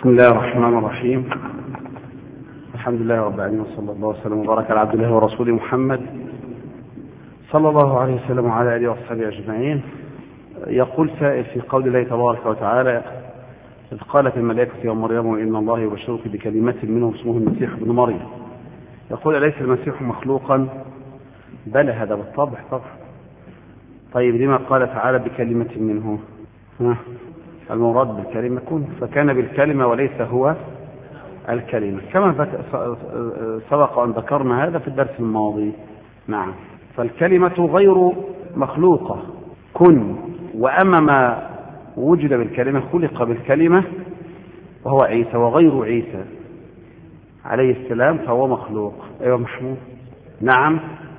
بسم الله الرحمن الرحيم. الحمد لله رب العالمين، وصلى الله وسلم وبارك على عبد الله ورسوله محمد صلى الله عليه وسلم وعلى آله وصحبه أجمعين. يقول سائل في قول الله تبارك وتعالى: إذ قالت الملائكة يا مريم إن الله يبشرك بكلمة منه اسمه المسيح ابن مريم. يقول: أليس المسيح مخلوقا؟ بلى، هذا بالطبع طبعا. طيب لما قال تعالى بكلمة منه؟ المراد بالكلمة كن، فكان بالكلمة وليس هو الكلمة، كما سبق أن ذكرنا هذا في الدرس الماضي. نعم، فالكلمة غير مخلوقة كن، وأما ما وجد بالكلمة خلق بالكلمة وهو عيسى، وغير عيسى عليه السلام فهو مخلوق. أيوة محمود. نعم،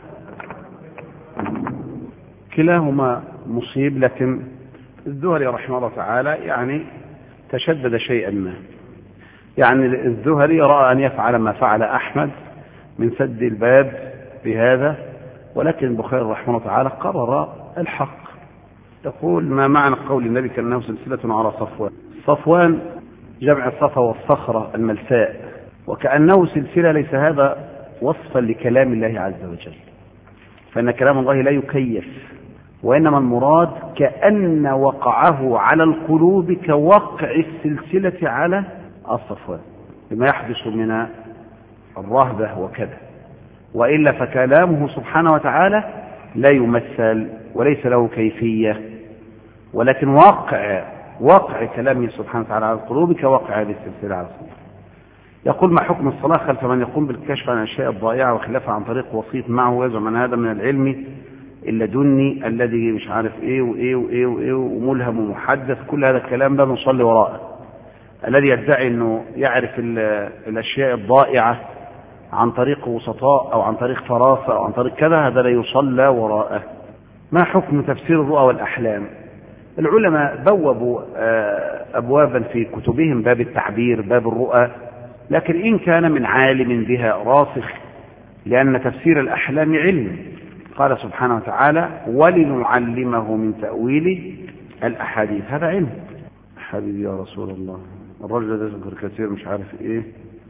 كلاهما مصيب، لكن الزهري رحمه الله تعالى يعني تشدد شيئا ما. يعني الزهري رأى أن يفعل ما فعل أحمد من سد الباب بهذا، ولكن البخاري رحمه الله تعالى قرر الحق. يقول: ما معنى قول النبي كأنه سلسلة على صفوان؟ صفوان جمع الصفا والصخرة الملساء، وكأنه سلسلة ليس هذا وصفا لكلام الله عز وجل، فإن كلام الله لا يكيف، وإنما المراد كأن وقعه على القلوب كوقع السلسلة على الصفوان بما يحدث من الرهبة وكذا، وإلا فكلامه سبحانه وتعالى لا يمثل وليس له كيفية، ولكن واقع كلامه سبحانه وتعالى على القلوب كوقع هذه السلسلة على الصفوان. يقول: ما حكم الصلاة خلف من يقوم بالكشف عن الأشياء الضائعة وخلافها عن طريق وسيط معه ويزعم أن هذا من العلم اللدني الذي مش عارف ايه وايه وايه وايه وملهم ومحدث؟ كل هذا الكلام لا نصلي وراءه. الذي يدعي انه يعرف الاشياء الضائعة عن طريق وسطاء او عن طريق فراسة او عن طريق كذا، هذا لا يصلى وراءه. ما حكم تفسير الرؤى والاحلام؟ العلماء بوبوا ابوابا في كتبهم، باب التعبير، باب الرؤى، لكن ان كان من عالم بها راسخ، لان تفسير الاحلام علم. قال سبحانه وتعالى: ولنعلمه من تأويل الأحاديث، هذا علم. حبيبي يا رسول الله، الرجل ده يذكر كثير مش عارف ايه،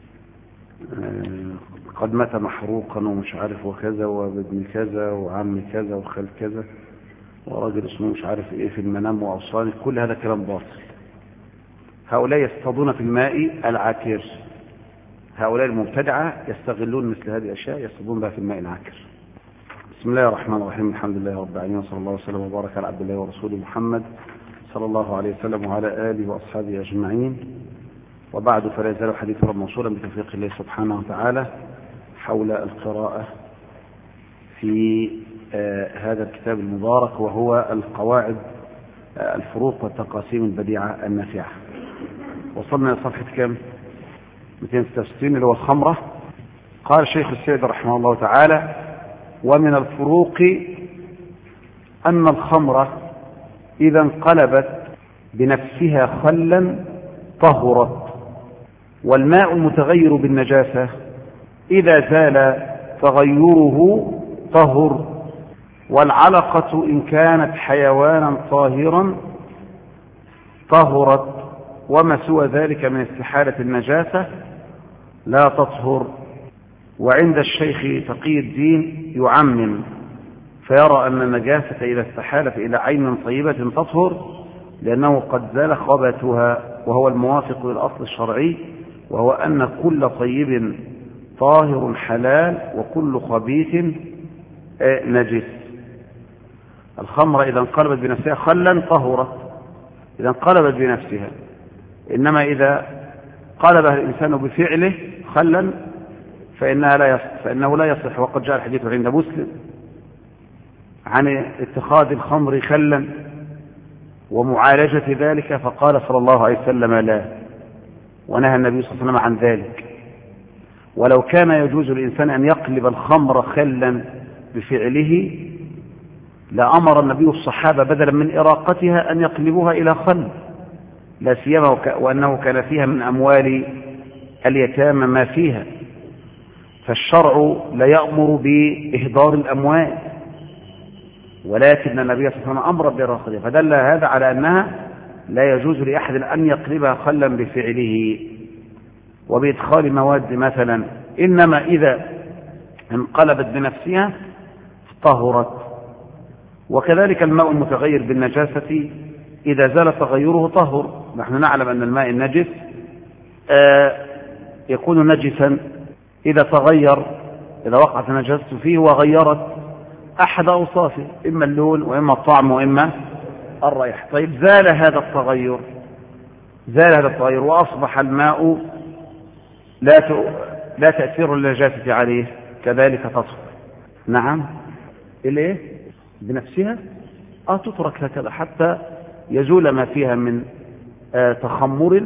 قد مات محروقا ومش عارف وكذا، وابن كذا وعم كذا وخال كذا، وراجل اسمه مش عارف ايه في المنام وأوصاني. كل هذا كلام باطل. هؤلاء يصطادون في الماء العاكر، هؤلاء المبتدعة يستغلون مثل هذه الأشياء، يصطادون بها في الماء العاكر. بسم الله الرحمن الرحيم. الحمد لله رب العالمين، وصلى الله وسلم وبارك على عبد الله ورسوله محمد صلى الله عليه وسلم وعلى آله وأصحابه أجمعين. وبعد، فلا يزال حديث رب موصولا بتوفيق الله سبحانه وتعالى حول القراءة في هذا الكتاب المبارك، وهو القواعد الفروق والتقاسيم البديعة النافعة. وصلنا إلى صفحة كم؟ 266، اللي هو الخمرة. قال الشيخ السيد رحمه الله تعالى: ومن الفروق أن الخمرة إذا انقلبت بنفسها خلا طهرت، والماء المتغير بالنجاسة إذا زال تغيره طهر، والعلقة إن كانت حيوانا طاهرا طهرت، وما سوى ذلك من استحالة النجاسة لا تطهر. وعند الشيخ تقي الدين يعمم، فيرى أن النجاسة إذا استحالت إلى عين طيبة تطهر، لأنه قد زال خبثها، وهو الموافق للأصل الشرعي، وهو أن كل طيب طاهر حلال وكل خبيث نجس. الخمر إذا انقلبت بنفسها خلا طهرت، إذا انقلبت بنفسها، إنما إذا قلبها الإنسان بفعله خلا فإنه لا يصح. وقد جاء الحديث عند مسلم عن اتخاذ الخمر خلا ومعالجة ذلك، فقال صلى الله عليه وسلم: لا، ونهى النبي صلى الله عليه وسلم عن ذلك. ولو كان يجوز للإنسان أن يقلب الخمر خلا بفعله لأمر النبي الصحابة بدلا من إراقتها أن يقلبوها إلى خل، لا سيما وأنه كان فيها من أموال اليتامى ما فيها، فالشرع لا يأمر بإهدار الأموال، ولكن النبي صلى الله عليه وسلم أمر بالرقية، فدل هذا على أنها لا يجوز لأحد أن يقلبها خلا بفعله وبإدخال مواد مثلا، إنما إذا انقلبت بنفسها طهرت. وكذلك الماء المتغير بالنجاسة إذا زال تغيره طهر. نحن نعلم أن الماء النجس يكون نجسا إذا تغير، إذا وقعت النجاسة فيه وغيرت أحد أوصافه، إما اللون وإما الطعم وإما الريح. طيب زال هذا التغير وأصبح الماء لا تأثير النجاسة عليه، كذلك تطهر. نعم، إليه بنفسها تترك هكذا حتى يزول ما فيها من تخمر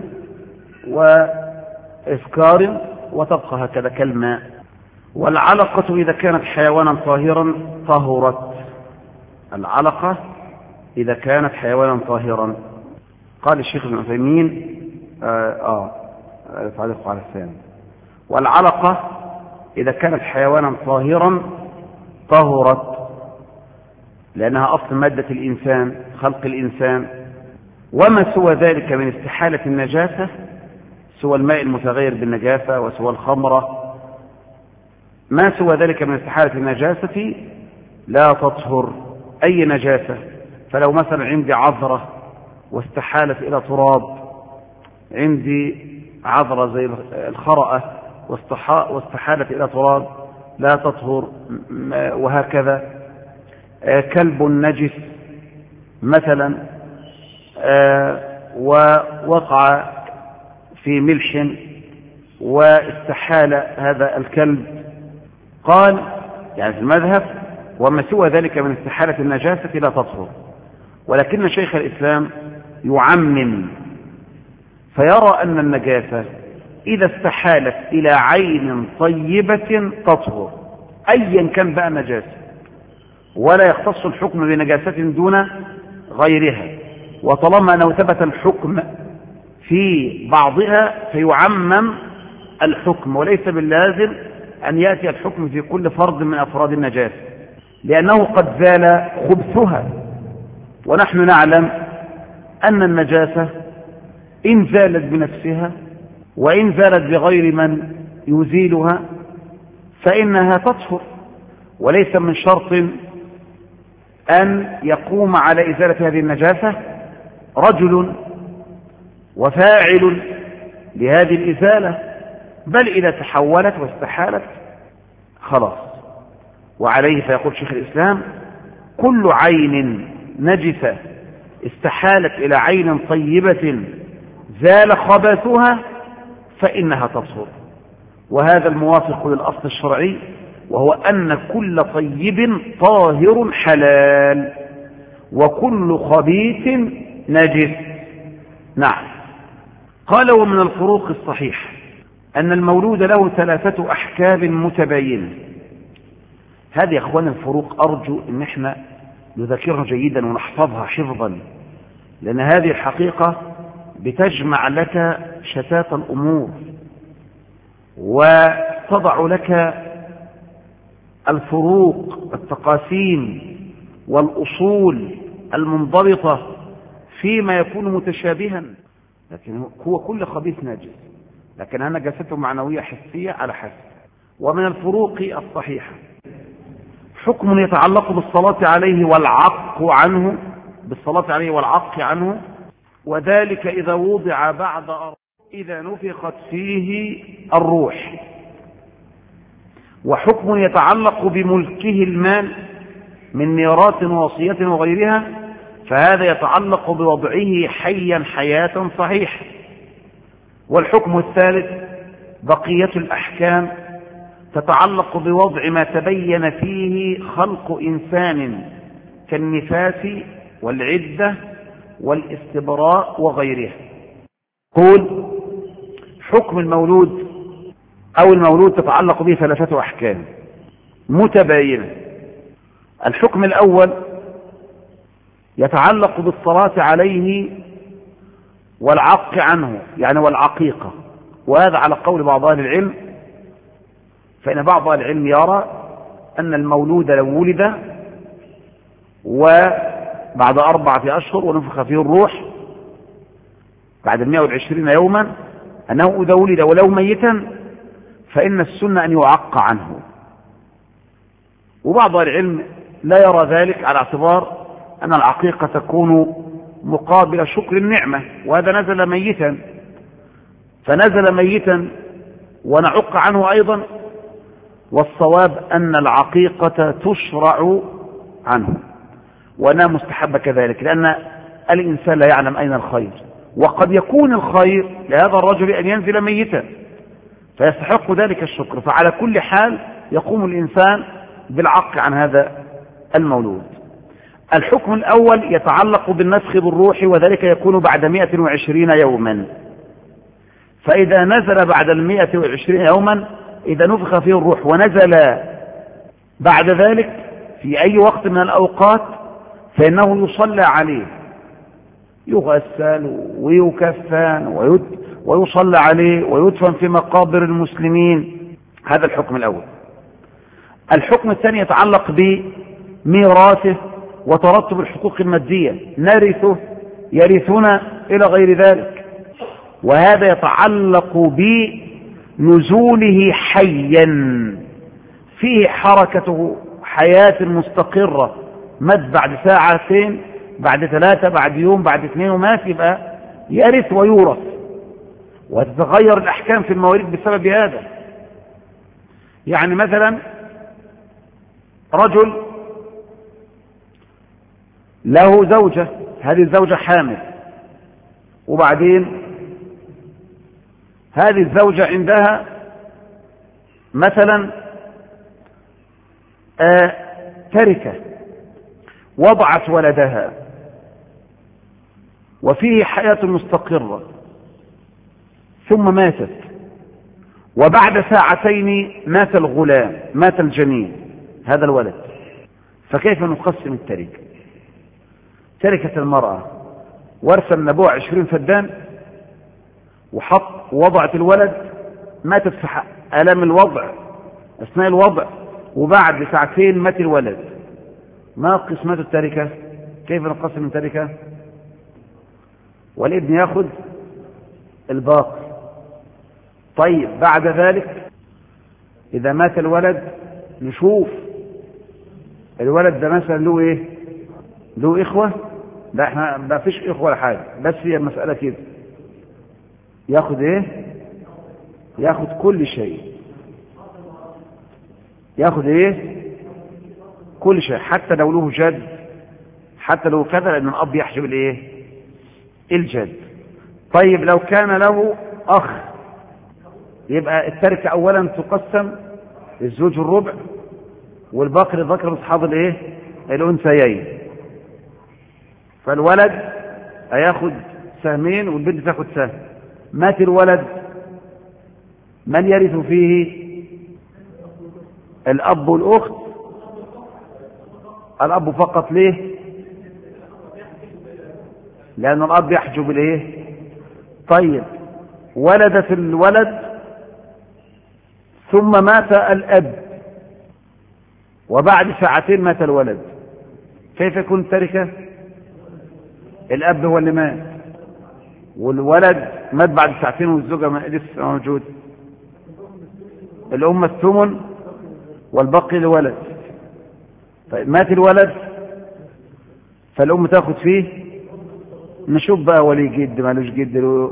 وإفكار وتبقى هكذا كالماء. والعلقة إذا كانت حيوانا طاهرا طهرت. العلقة إذا كانت حيوانا طاهرا. قال الشيخ ابن عثيمين تعليق على الثاني: والعلقة إذا كانت حيوانا طاهرا طهرت، لأنها أصل مادة الإنسان، خلق الإنسان. وما سوى ذلك من استحالة النجاسة، سوى الماء المتغير بالنجاسة وسوى الخمرة، ما سوى ذلك من استحالة النجاسة لا تطهر أي نجاسة. فلو مثلا عندي عذرة واستحالت إلى تراب، عندي عذرة زي الخرأة واستحالت إلى تراب لا تطهر، وهكذا. كلب نجس مثلا ووقع في ملح واستحال هذا الكلب، قال يعني في المذهب وما سوى ذلك من استحالة النجاسة لا تطهر. ولكن شيخ الإسلام يعمم فيرى أن النجاسة إذا استحالت إلى عين طيبة تطهر أيا كان بقى نجاسة، ولا يختص الحكم بنجاسة دون غيرها. وطالما أنه ثبت الحكم في بعضها فيعمم الحكم، وليس باللازم أن يأتي الحكم في كل فرد من أفراد النجاسة، لأنه قد زال خبثها. ونحن نعلم أن النجاسة إن زالت بنفسها وإن زالت بغير من يزيلها فإنها تطهر، وليس من شرط أن يقوم على إزالة هذه النجاسة رجل وفاعل لهذه الإزالة، بل إذا تحولت واستحالت خلاص. وعليه فيقول شيخ الإسلام: كل عين نجسة استحالت إلى عين طيبة زال خبثها فإنها تطهر. وهذا الموافق للأصل الشرعي، وهو أن كل طيب طاهر حلال وكل خبيث نجس. نعم. قال: ومن الفروق الصحيح أن المولود له 3 أحكام متباينة. هذه يا أخوان الفروق أرجو أن احنا نذكرها جيدا ونحفظها حفظا، لأن هذه الحقيقة بتجمع لك شتات الأمور وتضع لك الفروق، التقاسيم والأصول المنضبطة فيما يكون متشابها. لكن هو كل خبيث نجس، لكنها نجاسته معنوية حسية على حسب. ومن الفروق الصحيحة حكم يتعلق بالصلاة عليه والعق عنه، وذلك إذا وضع بعد إذا نفخت فيه الروح. وحكم يتعلق بملكه المال من ميراث ووصية وغيرها، فهذا يتعلق بوضعه حيا حياة صحيحة. والحكم الثالث بقية الأحكام تتعلق بوضع ما تبين فيه خلق إنسان كالنفاس والعدة والاستبراء وغيرها. قول: حكم المولود أو المولود تتعلق به 3 أحكام متباينة. الحكم الأول يتعلق بالصلاة عليه والعق عنه، يعني والعقيقة. وهذا على قول بعض أهل العلم، فإن بعض أهل العلم يرى أن المولود لو ولد وبعد 4 أشهر ونفخ فيه الروح بعد 120 يوما أنه إذا ولد ولو ميتا فإن السنة أن يعق عنه. وبعض العلم لا يرى ذلك على اعتبار أن العقيقة تكون مقابل شكر النعمة، وهذا نزل ميتا، فنزل ميتا ونعق عنه أيضا. والصواب أن العقيقة تشرع عنه وأنها مستحبة كذلك، لأن الإنسان لا يعلم أين الخير، وقد يكون الخير لهذا الرجل أن ينزل ميتا فيستحق ذلك الشكر. فعلى كل حال يقوم الإنسان بالعق عن هذا المولود. الحكم الأول يتعلق بالنسخ بالروح، وذلك يكون بعد 120 يوما. فإذا نزل بعد 120 يوما، إذا نفخ فيه الروح ونزل بعد ذلك في أي وقت من الأوقات فإنه يصلى عليه، يغسل ويكفن ويصلى عليه ويدفن في مقابر المسلمين. هذا الحكم الأول. الحكم الثاني يتعلق بميراثه وترتب الحقوق المادية، نرثه يرثنا إلى غير ذلك. وهذا يتعلق بنزوله حيا فيه حركته حياة مستقرة، مات بعد ساعتين، بعد 3، بعد يوم، بعد 2 ومات، يبقى يرث ويورث، وتتغير الأحكام في المواريث بسبب هذا. يعني مثلا رجل له زوجة، هذه الزوجة حامل، وبعدين هذه الزوجة عندها مثلا تركة، وضعت ولدها وفيه حياة مستقرة، ثم ماتت، وبعد 2 ساعة مات الغلام، مات الجنين هذا الولد. فكيف نقسم التركة؟ تركة المرأة ورثا من أبوها 20 فدان، ووضعت الولد، ماتت في ألم الوضع أثناء الوضع، وبعد 2 ساعة مات الولد. ما قسمة التركة؟ كيف نقسم التركة؟ والابن يأخذ الباقي. طيب بعد ذلك إذا مات الولد نشوف الولد ده مثلا له إيه؟ له إخوة؟ لا، احنا ما فيش إخوة ولا حاجة، بس هي المسألة كده. ياخد إيه؟ ياخد كل شيء. ياخد إيه؟ كل شيء، حتى لو له جد، حتى لو كذا، لأن الأب يحجب الإيه؟ الجد. طيب لو كان له أخ، يبقى التركة أولا تقسم الزوج الربع، والباقي للذكر أصحاب الإيه؟ الأنثيين. فالولد هياخد سهمين والبنت تاخد سهم. مات الولد، من يرث فيه؟ الأب والأخت. الأب فقط. ليه؟ لأن الأب يحجب الإيه؟ طيب ولدت الولد ثم مات الأب، وبعد 2 ساعة مات الولد، كيف يكون التركة؟ الأب هو اللي مات، والولد مات بعد 2 ساعة والزوجة لسه موجود. الأم الثمن والبقي لولد. طيب مات الولد، فالأم تاخد فيه، نشوف بقى ولي جد مالوش جد، له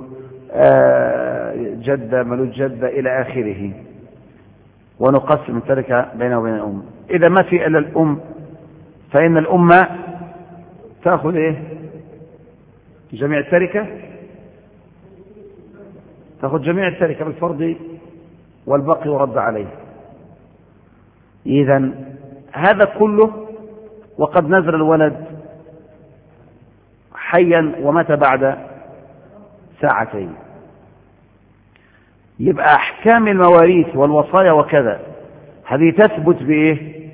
جدة مالوش جدة إلى آخره، ونقسم التركة بينه وبين الأم. إذا ما في إلا الأم فإن الأم تأخذ إيه؟ جميع التركة، تأخذ جميع التركة بالفرض، والبقي يرد عليه. إذن هذا كله وقد نزل الولد حيا ومات بعد 2 ساعة. يبقى أحكام المواريث والوصايا وكذا هذه تثبت بإيه؟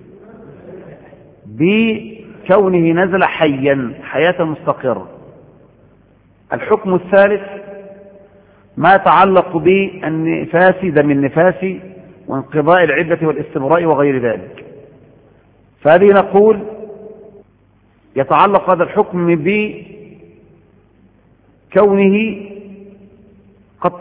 بكونه نزل حيا، حياة مستقرة. الحكم الثالث ما يتعلق بالنفاس، دم النفاس، وانقضاء العدة والاستبراء وغير ذلك. فهذه نقول يتعلق هذا الحكم كونه قد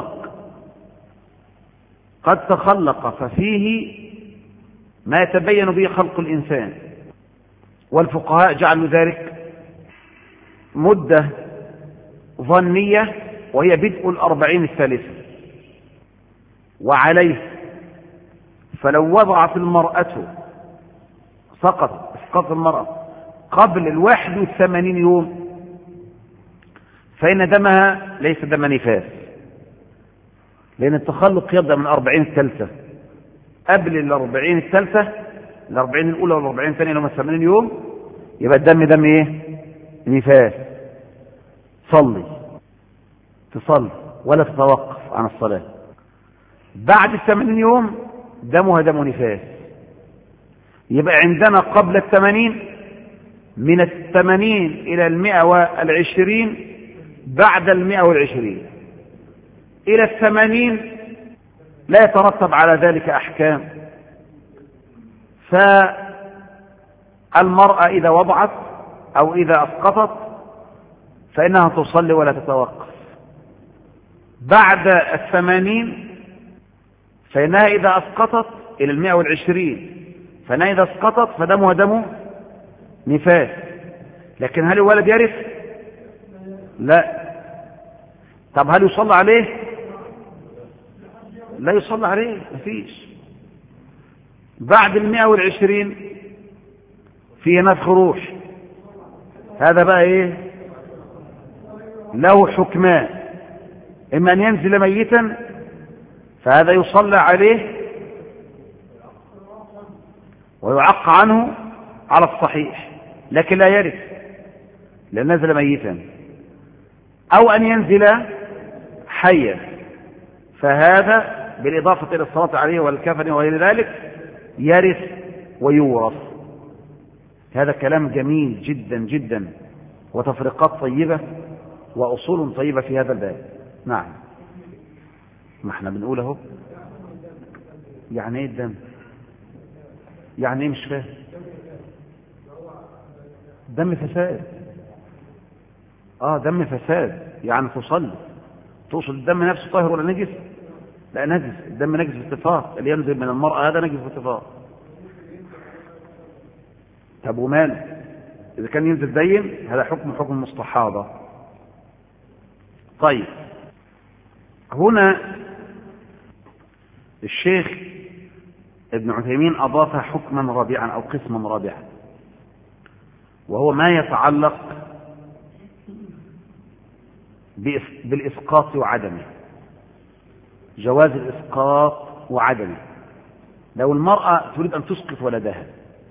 تخلق ففيه ما يتبين به خلق الإنسان، والفقهاء جعلوا ذلك مدة ظنية وهي بدء 40 الثالثة. وعليه فلو وضعت المرأة اسقط المرأة قبل 81 يوم فإن دمها ليس دم نفاس، لأن التخلق يبدأ من 40 الثالثة. قبل 40 الثالثة، 40 الأولى وال40 الثانية لهم 80 يوم، يبقى الدم دم ايه؟ نفاس. تصلي ولا تتوقف عن الصلاة. بعد 80 يوم دمها دم نفاس، يبقى عندنا قبل 80 من 80 إلى 120، بعد 120 إلى 80 لا يترتب على ذلك أحكام. فالمرأة إذا وضعت أو إذا أسقطت فإنها تصلي ولا تتوقف. بعد 80 فإنها إذا أسقطت إلى 120 فإنها إذا أسقطت فدمها دم نفاس. لكن هل الولد يرث؟ لا. طب هل يصلى عليه؟ لا يصلى عليه، مفيش. بعد 120 فيه نفخ روح، هذا بقى ايه؟ له حكمان، اما ان ينزل ميتا فهذا يصلى عليه ويعق عنه على الصحيح، لكن لا يرث لأن نزل ميتا، أو أن ينزل حيا فهذا بالإضافة إلى الصلاة عليه والكفن وغير ذلك يرث ويورث. هذا كلام جميل جدا جدا، وتفريقات طيبة وأصول طيبة في هذا الباب. نعم، ما احنا بنقول اهو. يعني ايه الدم؟ يعني ايه؟ مش فاهم. دم فساد. دم فساد يعني تصلي. تقصد الدم نفسه طاهر ولا نجس؟ لا نجس. الدم نجس باتفاق، اللي ينزل من المرأة هذا نجس باتفاق. طب ومال إذا كان ينزل دين؟ هذا حكم المستحاضة. طيب، هنا الشيخ ابن عثيمين أضاف حكما رابعا أو قسما رابعا، وهو ما يتعلق بالإسقاط وعدمه، جواز الإسقاط وعدمه. لو المرأة تريد أن تسقط ولدها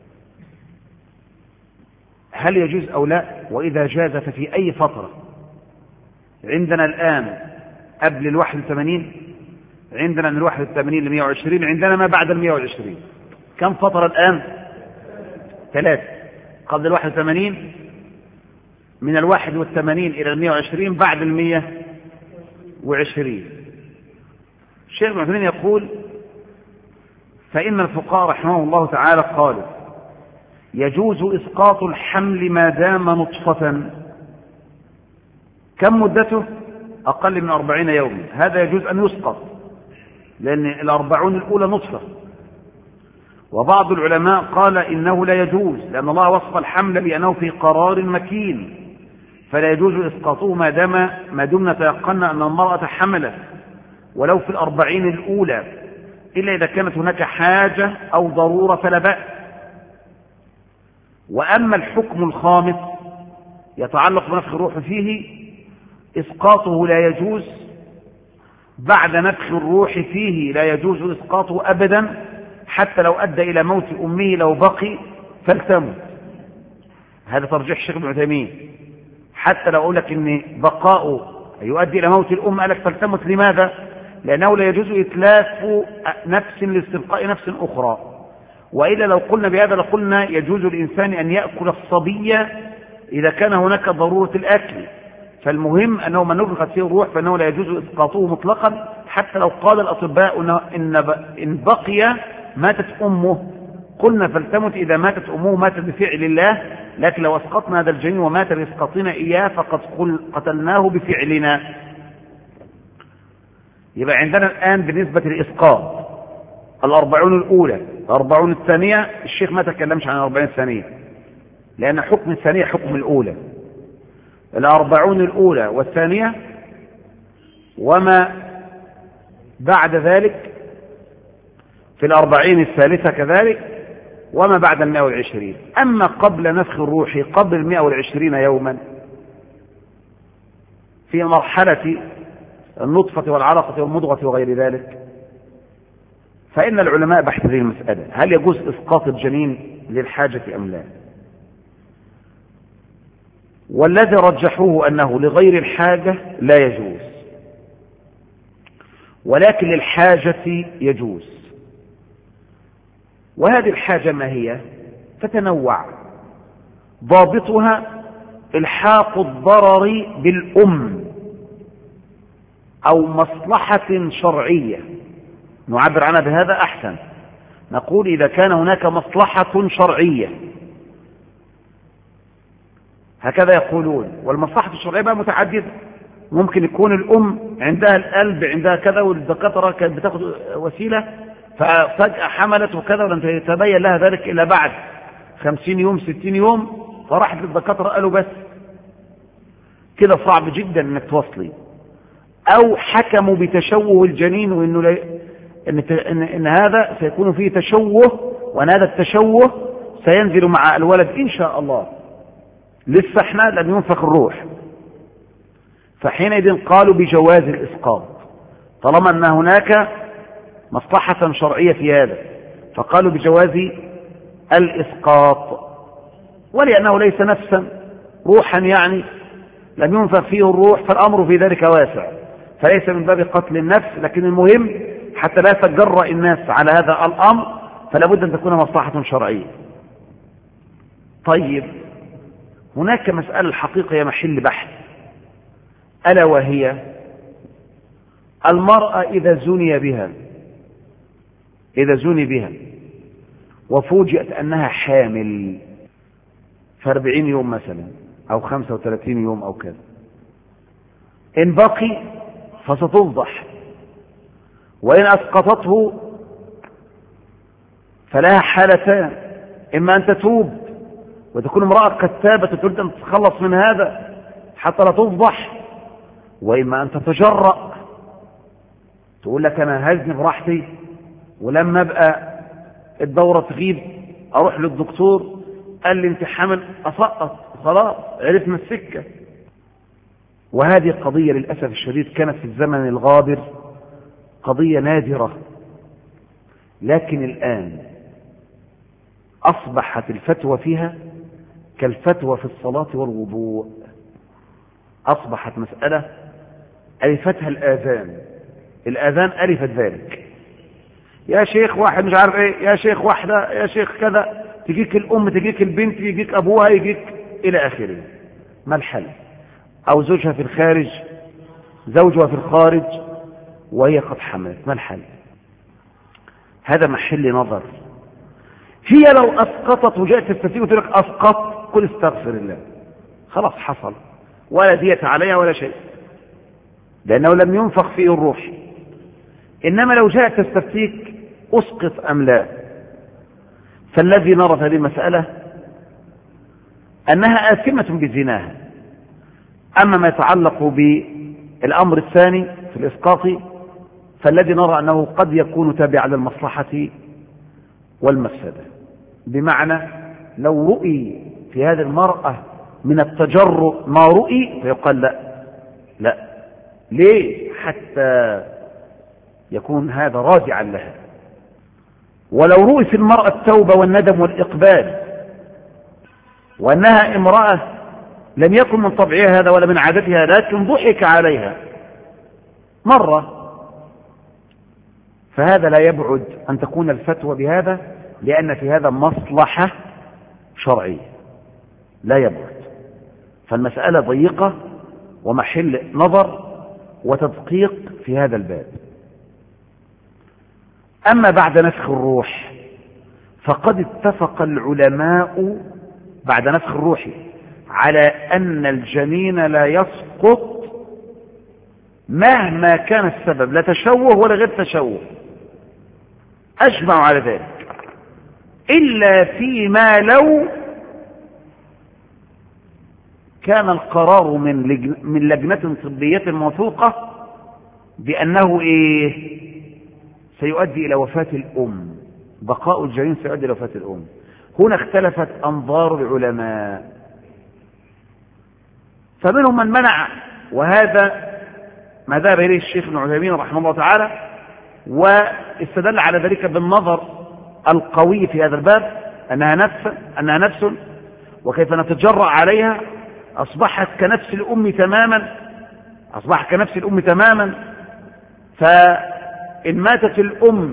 هل يجوز أو لا؟ وإذا جاز ففي أي فترة؟ عندنا الآن قبل 81، عندنا من 81 ل 120، عندنا ما بعد 120. كم فترة الآن؟ 3. قبل 81 من 81 إلى 120، بعد 120. الشيخ ابن عثيمين يقول: فإن الفقهاء رحمه الله تعالى قالوا يجوز إسقاط الحمل ما دام نطفة. كم مدته؟ أقل من 40 يوما. هذا يجوز أن يسقط، لأن 40 الأولى نطفة. وبعض العلماء قال إنه لا يجوز، لأن الله وصف الحمل بأنه في قرار مكين، فلا يجوز إسقاطه ما دمنا تيقنا أن المرأة حملت ولو في 40 الأولى، إلا إذا كانت هناك حاجة أو ضرورة فلا بأس. وأما الحكم الخامس يتعلق بنفخ الروح، فيه إسقاطه لا يجوز. بعد نفخ الروح فيه لا يجوز إسقاطه أبدا، حتى لو أدى إلى موت أمه لو بقي فلتمت. هذا ترجيح الشيخ ابن عثيمين. حتى لو أقول لك إن بقاؤه يؤدي إلى موت الأم قال لك فلتمت. لماذا؟ لأنه لا يجوز إتلاف نفس لاستبقاء نفس أخرى. وإلا لو قلنا بهذا لقلنا يجوز الإنسان أن يأكل الصبية إذا كان هناك ضرورة الأكل. فالمهم أنه من نفخت فيه الروح فإنه لا يجوز إسقاطه مطلقا، حتى لو قال الأطباء إن بقي ماتت أمه قلنا فلتمت إذا ماتت أمه ماتت بفعل الله، لكن لو أسقطنا هذا الجنين ومات بإسقاطنا إياه فقد قتلناه بفعلنا. يبقى عندنا الآن بالنسبة للإسقاط 40 الأولى 40 الثانية. الشيخ ما تكلمش عن 40 الثانية لأن حكم الثانية حكم الأولى. 40 الأولى والثانية وما بعد ذلك في 40 الثالثة كذلك، وما بعد 120. أما قبل نفخ الروح قبل 120 يوما في مرحلة النطفة والعلقة والمضغة وغير ذلك، فإن العلماء بحث هذه المسألة هل يجوز إسقاط الجنين للحاجة أم لا. والذي رجحوه أنه لغير الحاجة لا يجوز، ولكن للحاجة يجوز. وهذه الحاجة ما هي؟ تتنوع، ضابطها الحاق الضرر بالأم أو مصلحة شرعية، نعبر عنها بهذا أحسن، نقول إذا كان هناك مصلحة شرعية، هكذا يقولون. والمصلحة الشرعية بقى متعددة، ممكن يكون الأم عندها القلب عندها كذا، والدكاترة كانت بتاخد وسيلة ففجأة حملت وكذا ولم يتبين لها ذلك إلا بعد 50 يوم 60 يوم، فراحت للدكاترة قالوا بس كده صعب جدا انك توصلي. او حكموا بتشوه الجنين وانه إن هذا سيكون فيه تشوه، وان هذا التشوه سينزل مع الولد ان شاء الله، لسه احنا لم ينفخ الروح. فحينئذ قالوا بجواز الاسقاط طالما ان هناك مصلحة شرعية في هذا، فقالوا بجواز الاسقاط. ولانه ليس نفسا روحا يعني لم ينفخ فيه الروح، فالامر في ذلك واسع، فليس من باب قتل النفس. لكن المهم حتى لا يتجرأ الناس على هذا الامر فلا بد ان تكون مصلحة شرعية. طيب هناك مسألة الحقيقة هي محل بحث، ألا وهي المرأة إذا زني بها وفوجئت أنها حامل في 40 يوم مثلا أو 35 يوم أو كذا، إن بقي فستفضح، وإن أسقطته فلها حالتان: إما أن تتوب وتكون امرأة قد تابت وتريد أن تتخلص من هذا حتى لا تفضح، وإما أن تتجرأ تقول لك أنا هزني براحتي، ولما أبقى الدورة تغيب أروح للدكتور قال لي أنت حامل أسقط، خلاص عرفنا السكة. وهذه قضية للأسف الشديد كانت في الزمن الغابر قضية نادرة، لكن الآن أصبحت الفتوى فيها كالفتوى في الصلاة والوضوء. أصبحت مسألة ألفتها الآذان ألفت ذلك. يا شيخ واحد مش عارف ايه، يا شيخ واحدة، يا شيخ كذا، تجيك الأم تجيك البنت يجيك أبوها يجيك إلى آخره. ما الحل؟ أو زوجها في الخارج، زوجها في الخارج وهي قد حملت، ما الحل؟ هذا محل نظر. هي لو أسقطت وجاءت تستفيد وتقول لك أسقط، قل استغفر الله، خلاص حصل، ولا دية عليها ولا شيء، لأنه لم ينفخ فيه الروح. إنما لو جاءت تستفتيك أسقط أم لا، فالذي نرى في هذه المسألة أنها آثمة بزناها. أما ما يتعلق بالأمر الثاني في الإسقاط فالذي نرى أنه قد يكون تابعا للمصلحة والمفسدة، بمعنى لو رؤي في هذه المرأة من التجرؤ ما رؤي فيقال لا. ليه؟ حتى يكون هذا راجعا لها. ولو رؤي في المرأة التوبة والندم والإقبال، وأنها امرأة لم يكن من طبعها هذا ولا من عادتها، لكن ضحك عليها مرة، فهذا لا يبعد أن تكون الفتوى بهذا، لأن في هذا مصلحة شرعية لا يبعد. فالمسألة ضيقة ومحل نظر وتدقيق في هذا الباب. أما بعد نفخ الروح فقد اتفق العلماء بعد نفخ الروح على أن الجنين لا يسقط مهما كان السبب، لا تشوه ولا غير تشوه، أجمعوا على ذلك، إلا فيما لو كان القرار من لجنة طبية موثوقة بأنه سيؤدي إلى وفاة الأم، بقاء الجنين سيؤدي إلى وفاة الأم. هنا اختلفت أنظار العلماء، فمنهم من منع، وهذا ما ذهب إليه الشيخ ابن عثيمين رحمه الله تعالى، واستدل على ذلك بالنظر القوي في هذا الباب أنها نفس وكيف نتجرأ عليها، أصبحت كنفس الأم تماما، فإن ماتت الأم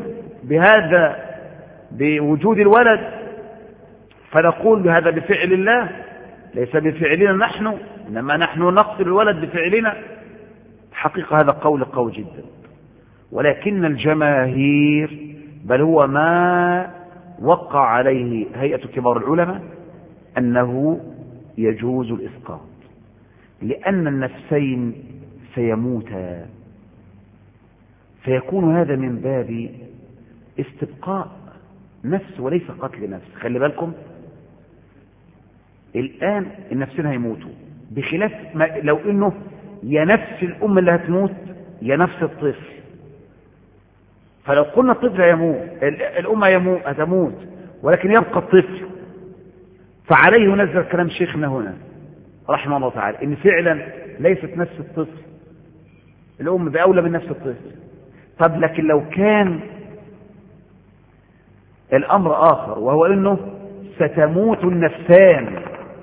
بوجود الولد فنقول هذا بفعل الله ليس بفعلنا نحن، إنما نحن نقتل الولد بفعلنا. حقيقة هذا قول قوي جدا، ولكن الجماهير بل هو ما وقع عليه هيئة كبار العلماء أنه يجوز الإسقاط، لأن النفسين سيموتا، فيكون هذا من باب استبقاء نفس وليس قتل نفس. خلي بالكم الآن النفسين هيموتوا، بخلاف لو إنه يا نفس الأم اللي هتموت يا نفس الطفل. فلو قلنا الطفل هيموت، الأم هتموت، ولكن يبقى الطفل، فعليه نزل كلام شيخنا هنا رحمه الله تعالى إن فعلا ليست نفس الطفل، الأم بأولى من نفس الطفل. طب لكن لو كان الأمر آخر، وهو إنه ستموت النفسان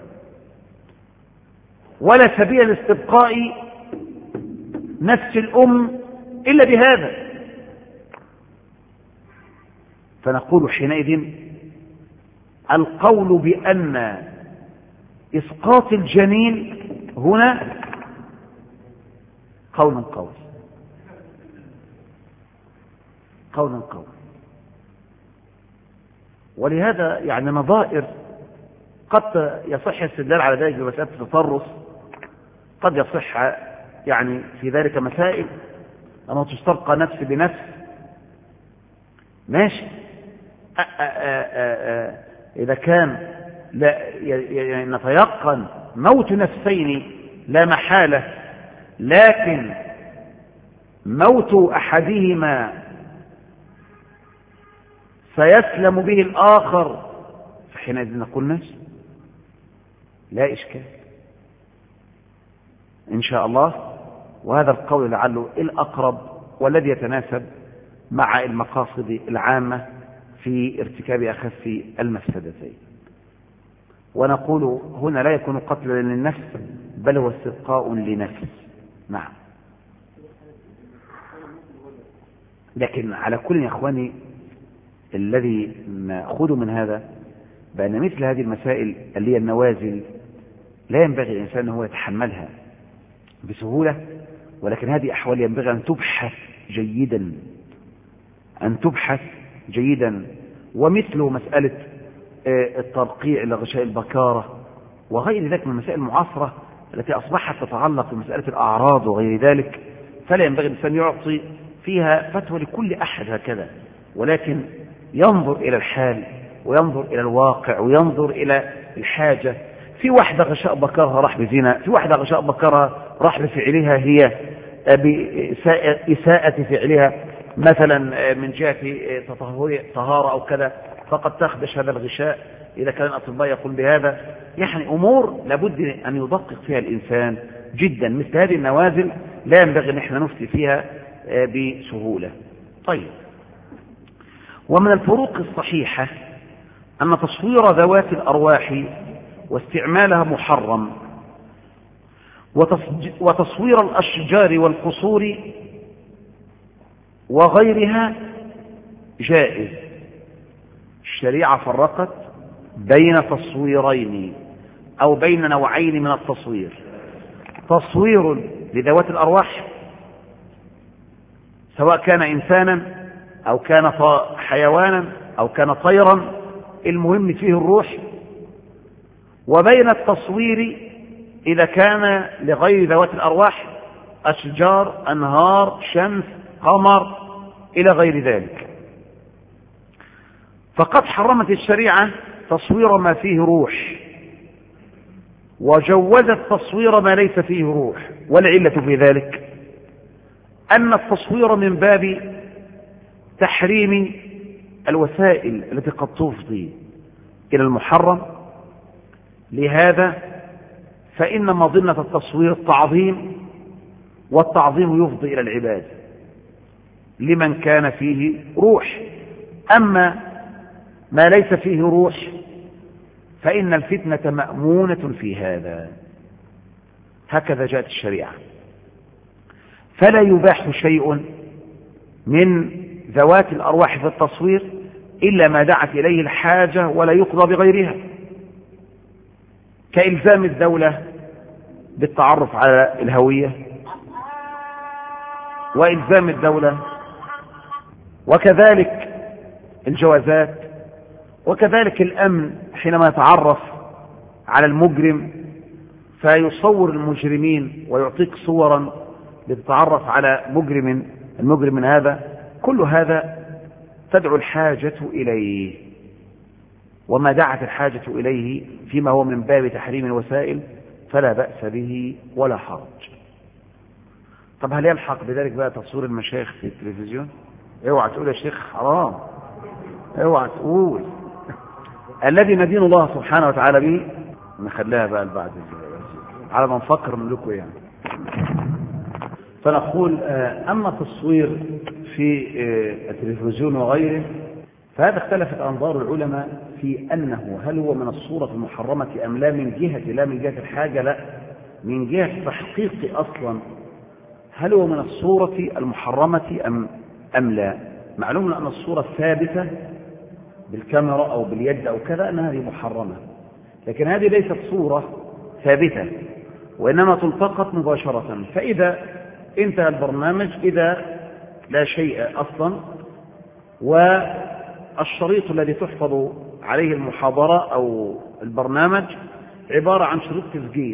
ولا سبيل لاستبقاء نفس الأم إلا بهذا، فنقول حينئذ القول بأن إسقاط الجنين هنا قول قوي، ولهذا يعني نظائر قد يصح الاستدلال على ذلك بمسألة التطرس، قد يصح يعني في ذلك مسائل أنه تستبقى نفس بنفس، ماشي. إذا كان لا يعني نتيقن موت نفسين لا محالة، لكن موت أحدهما سيسلم به الآخر، فحينئذ نقول نفس لا إشكال إن شاء الله. وهذا القول لعله الأقرب والذي يتناسب مع المقاصد العامة في ارتكاب أخف المفسدتين. ونقول هنا لا يكون قتلا للنفس بل هو استبقاء لنفس. نعم. لكن على كل يا إخواني الذي نأخذ من هذا بأن مثل هذه المسائل اللي هي النوازل لا ينبغي الإنسان هو يتحملها بسهولة، ولكن هذه أحوال ينبغي أن تبحث جيدا، ومثله مسألة الترقيع لغشاء البكارة وغير ذلك من المسائل المعاصرة التي أصبحت تتعلق بمسألة الأعراض وغير ذلك، فلا ينبغي الإنسان يعطي فيها فتوى لكل أحد هكذا، ولكن ينظر إلى الحال وينظر إلى الواقع وينظر إلى الحاجة. في واحدة غشاء بكرها راح بزنا، في واحدة غشاء بكرها راح بفعلها هي بإساءة فعلها مثلا من جهة طهارة أو كذا، فقد تخدش هذا الغشاء إذا كان الأطباء يقول بهذا. يعني أمور لابد أن يدقق فيها الإنسان جدا، مثل هذه النوازل لا ينبغي أن احنا نفتي فيها بسهولة. طيب، ومن الفروق الصحيحة أن تصوير ذوات الأرواح واستعمالها محرم، وتصوير الأشجار والقصور وغيرها جائز. الشريعة فرقت بين تصويرين أو بين نوعين من التصوير: تصوير لذوات الأرواح سواء كان إنسانا أو كان حيوانا أو كان طيرا المهم فيه الروح، وبين التصوير إذا كان لغير ذوات الأرواح، أشجار، أنهار، شمس، قمر، إلى غير ذلك. فقد حرمت الشريعة تصوير ما فيه روح، وجوزت تصوير ما ليس فيه روح. والعلة في ذلك أن التصوير من باب تحريم الوسائل التي قد تفضي إلى المحرم. لهذا فإن مظنة التصوير التعظيم، والتعظيم يفضي إلى العباد لمن كان فيه روح. أما ما ليس فيه روح فإن الفتنة مأمونة في هذا. هكذا جاءت الشريعة. فلا يباح شيء من ذوات الأرواح في التصوير إلا ما دعت إليه الحاجة، ولا يقضى بغيرها، كإلزام الدولة بالتعرف على الهوية، وإلزام الدولة، وكذلك الجوازات، وكذلك الأمن حينما يتعرف على المجرم فيصور المجرمين ويعطيك صورا لتتعرف على المجرم من هذا. كل هذا تدعو الحاجة إليه، وما دعت الحاجة إليه فيما هو من باب تحريم الوسائل فلا بأس به ولا حرج. طب هل يلحق بذلك بقى تصوير المشايخ في التلفزيون؟ اوعى تقول يا شيخ حرام، اوعى تقول. الذي ندين الله سبحانه وتعالى به نخليها بقى بعد على ما نفكر من لكم يعني. فنقول أما التصوير في التلفزيون وغيره فهذا اختلفت أنظار العلماء في أنه هل هو من الصورة المحرمة أم لا، من جهة الحاجة، لا، من جهة تحقيق أصلا هل هو من الصورة المحرمة أم لا. معلوم أن الصورة الثابتة بالكاميرا أو باليد أو كذا أن هذه محرمة، لكن هذه ليست صورة ثابتة وإنما تلتقط مباشرة. فإذا انتهى البرنامج، إذا لا شيء أصلا، والشريط الذي تحفظ عليه المحاضرة أو البرنامج عبارة عن شريط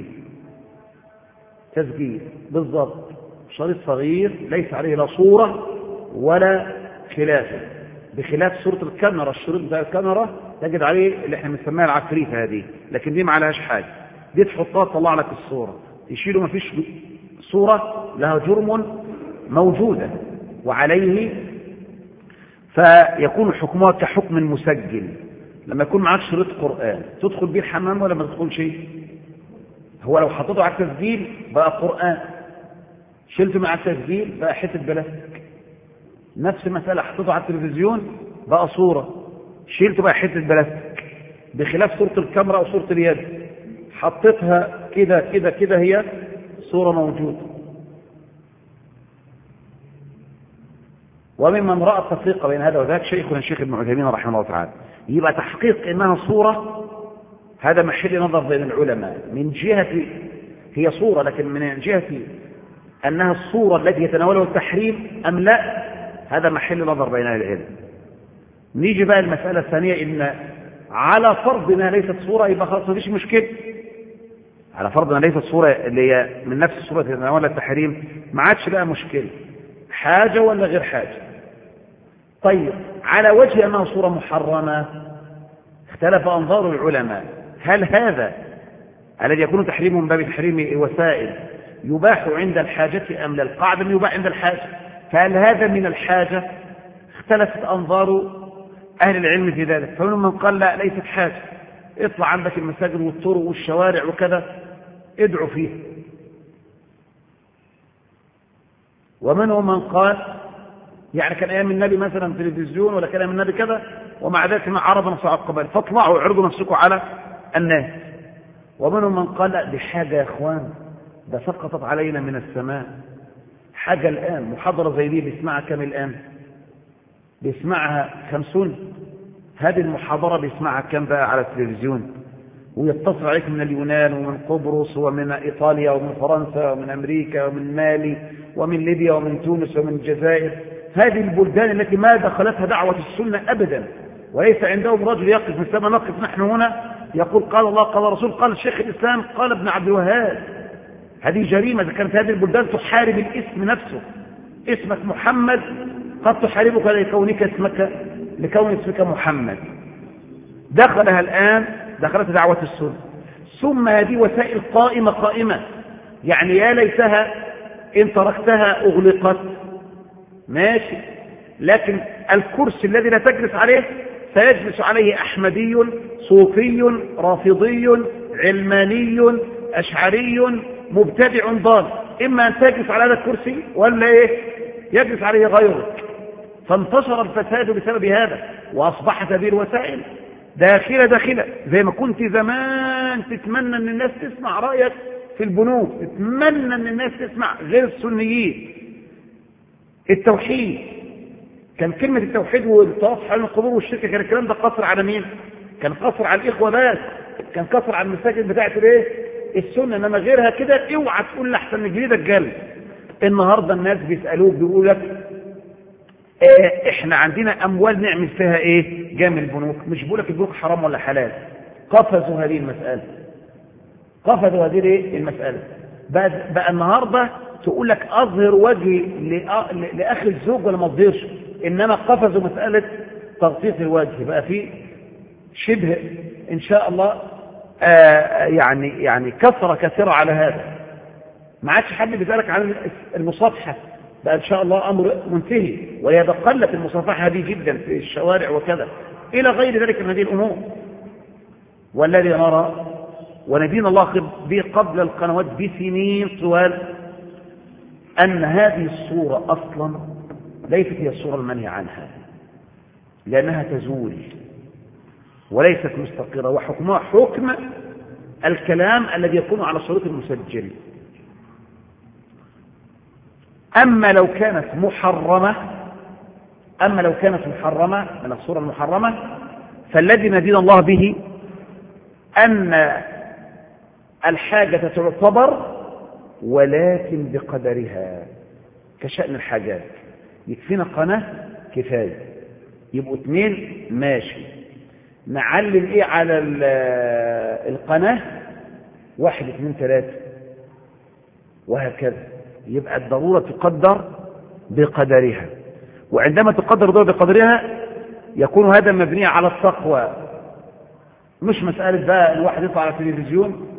تسجيل بالضبط، شريط صغير ليس عليه لا صورة ولا خلافه، بخلاف صورة الكاميرا. الشريط بتاع الكاميرا تجد عليه اللي احنا بنسميها العفريتة هذه، لكن دي ما عليهاش حاجة، دي تحطها تطلع لك الصورة، تشيله ما فيش صورة، لها جرم موجودة وعليه، فيكون حكمها كحكم المسجل. لما يكون معك شريط قرآن تدخل بيه الحمام ولا ما تدخلش؟ هو لو حطيته على التسجيل بقى قرآن، شلته مع التسجيل بقى حتة بلاستيك. نفس المسألة حطيته على التلفزيون بقى صورة، شلته بقى حتة بلاستيك، بخلاف صورة الكاميرا أو صورة اليد حطيتها كده هي صورة موجودة. وممن رأى التفريق بين هذا وذاك شيخنا الشيخ ابن عثيمين رحمه الله تعالى. يبقى تحقيق إنها صورة هذا محل نظر بين العلماء، من جهة هي صورة، لكن من جهة أنها الصورة التي يتناولها التحريم أم لا، هذا محل نظر بين العلم. نيجي بقى المسألة الثانية، إن على فرض أنها ليست صورة يبقى خلاص مفيش مشكلة. على فرض أنها ليست صورة اللي هي من نفس الصورة التي يتناولها التحريم ما عادش بقى مشكلة، حاجة ولا غير حاجة. طيب على وجه أنها صورة محرمة اختلف أنظار العلماء، هل هذا الذي يكون تحريمه من باب تحريم الوسائل يباح عند الحاجة أم لا؟ القاعدة يباح عند الحاجة، فهل هذا من الحاجة؟ اختلفت أنظار أهل العلم في ذلك، فمنهم من قال لا ليست حاجة، اطلع عندك المساجد والطرق والشوارع وكذا ادعو فيه. ومنهم من قال يعني كان أيام النبي مثلا تلفزيون ولا كلام النبي كذا، ومع ذلك ما عرض نفسه على القبائل فاطلعوا اعرضوا نفسكم على الناس. ومنهم من قال لا دي حاجة يا اخوان، ده سقطت علينا من السماء حاجة. الآن محاضرة زي دي بيسمعها كم الآن؟ بيسمعها 50. هذه المحاضرة بيسمعها كم بقى على التلفزيون؟ ويتصل عليك من اليونان ومن قبرص ومن إيطاليا ومن فرنسا ومن أمريكا ومن مالي ومن ليبيا ومن تونس ومن الجزائر، هذه البلدان التي ما دخلتها دعوة السنة أبدا، وليس عندهم رجل يقف مثلما نقف نحن هنا يقول قال الله قال رسول قال شيخ الإسلام قال ابن عبد الوهاب. هذه جريمة. إذا كانت هذه البلدان تحارب الاسم نفسه، اسمك محمد قد تحاربك لكون اسمك محمد. دخلها الآن دخلت دعوة السنة، ثم هذه وسائل قائمة، يعني يا ليتها إن تركتها أغلقت ماشي، لكن الكرسي الذي لا تجلس عليه سيجلس عليه أحمدي صوفي رافضي علماني أشعري مبتدع ضال، إما أن تجلس على هذا الكرسي ولا يجلس عليه غيرك. فانتشر الفساد بسبب هذا، وأصبحت هذه الوسائل داخلة زي ما كنت زمان تتمنى أن الناس تسمع رأيك في البنوك، تتمنى أن الناس تسمع غير السنيين التوحيد. كان كلمة التوحيد والتواصل حول القبور والشركة كان الكلام ده قصر على مين؟ كان قصر على الإخوة بس، كان قصر على المساجد بتاعت السنة، إنما غيرها كده اوعى تقول لحسن الجديد الجل. النهاردة الناس بيسألوك بيقولوا لك احنا عندنا أموال نعمل فيها جامل البنوك، مش بيقول لك البنوك حرام ولا حلال. قفزوا هذه المسألة. بقى النهاردة تقول لك أظهر وجهي لأخي الزوج ولا ما أظهرش، إنما قفزوا مسألة تغطية الوجه. بقى في شبه إن شاء الله يعني كثرة على هذا. ما عادش حد بيسألك عن المصافحة، بقى إن شاء الله أمر منتهي، ويتقلت المصافحة هذه جدا في الشوارع وكذا إلى غير ذلك من هذه الأمور. والذي نرى وندين الله به قبل القنوات بسنين طوال أن هذه الصورة أصلا ليست هي الصورة المنهي عنها، لأنها تزول وليست مستقرة، وحكمها حكم الكلام الذي يكون على صورة المسجل. أما لو كانت محرمة من الصورة المحرمة، فالذي ندين الله به أن الحاجة تعتبر ولكن بقدرها، كشأن الحاجات. يكفينا قناة كفاية، يبقوا 2 ماشي، نعلم على القناة 1 2 3 وهكذا. يبقى الضرورة تقدر بقدرها، وعندما تقدر الضرورة بقدرها يكون هذا مبني على التقوى، مش مسألة بقى الواحد يطلع على التلفزيون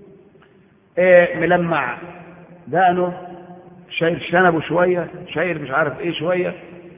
ملمع دقنه، شايل شنبه شوية، شايل مش عارف شوية،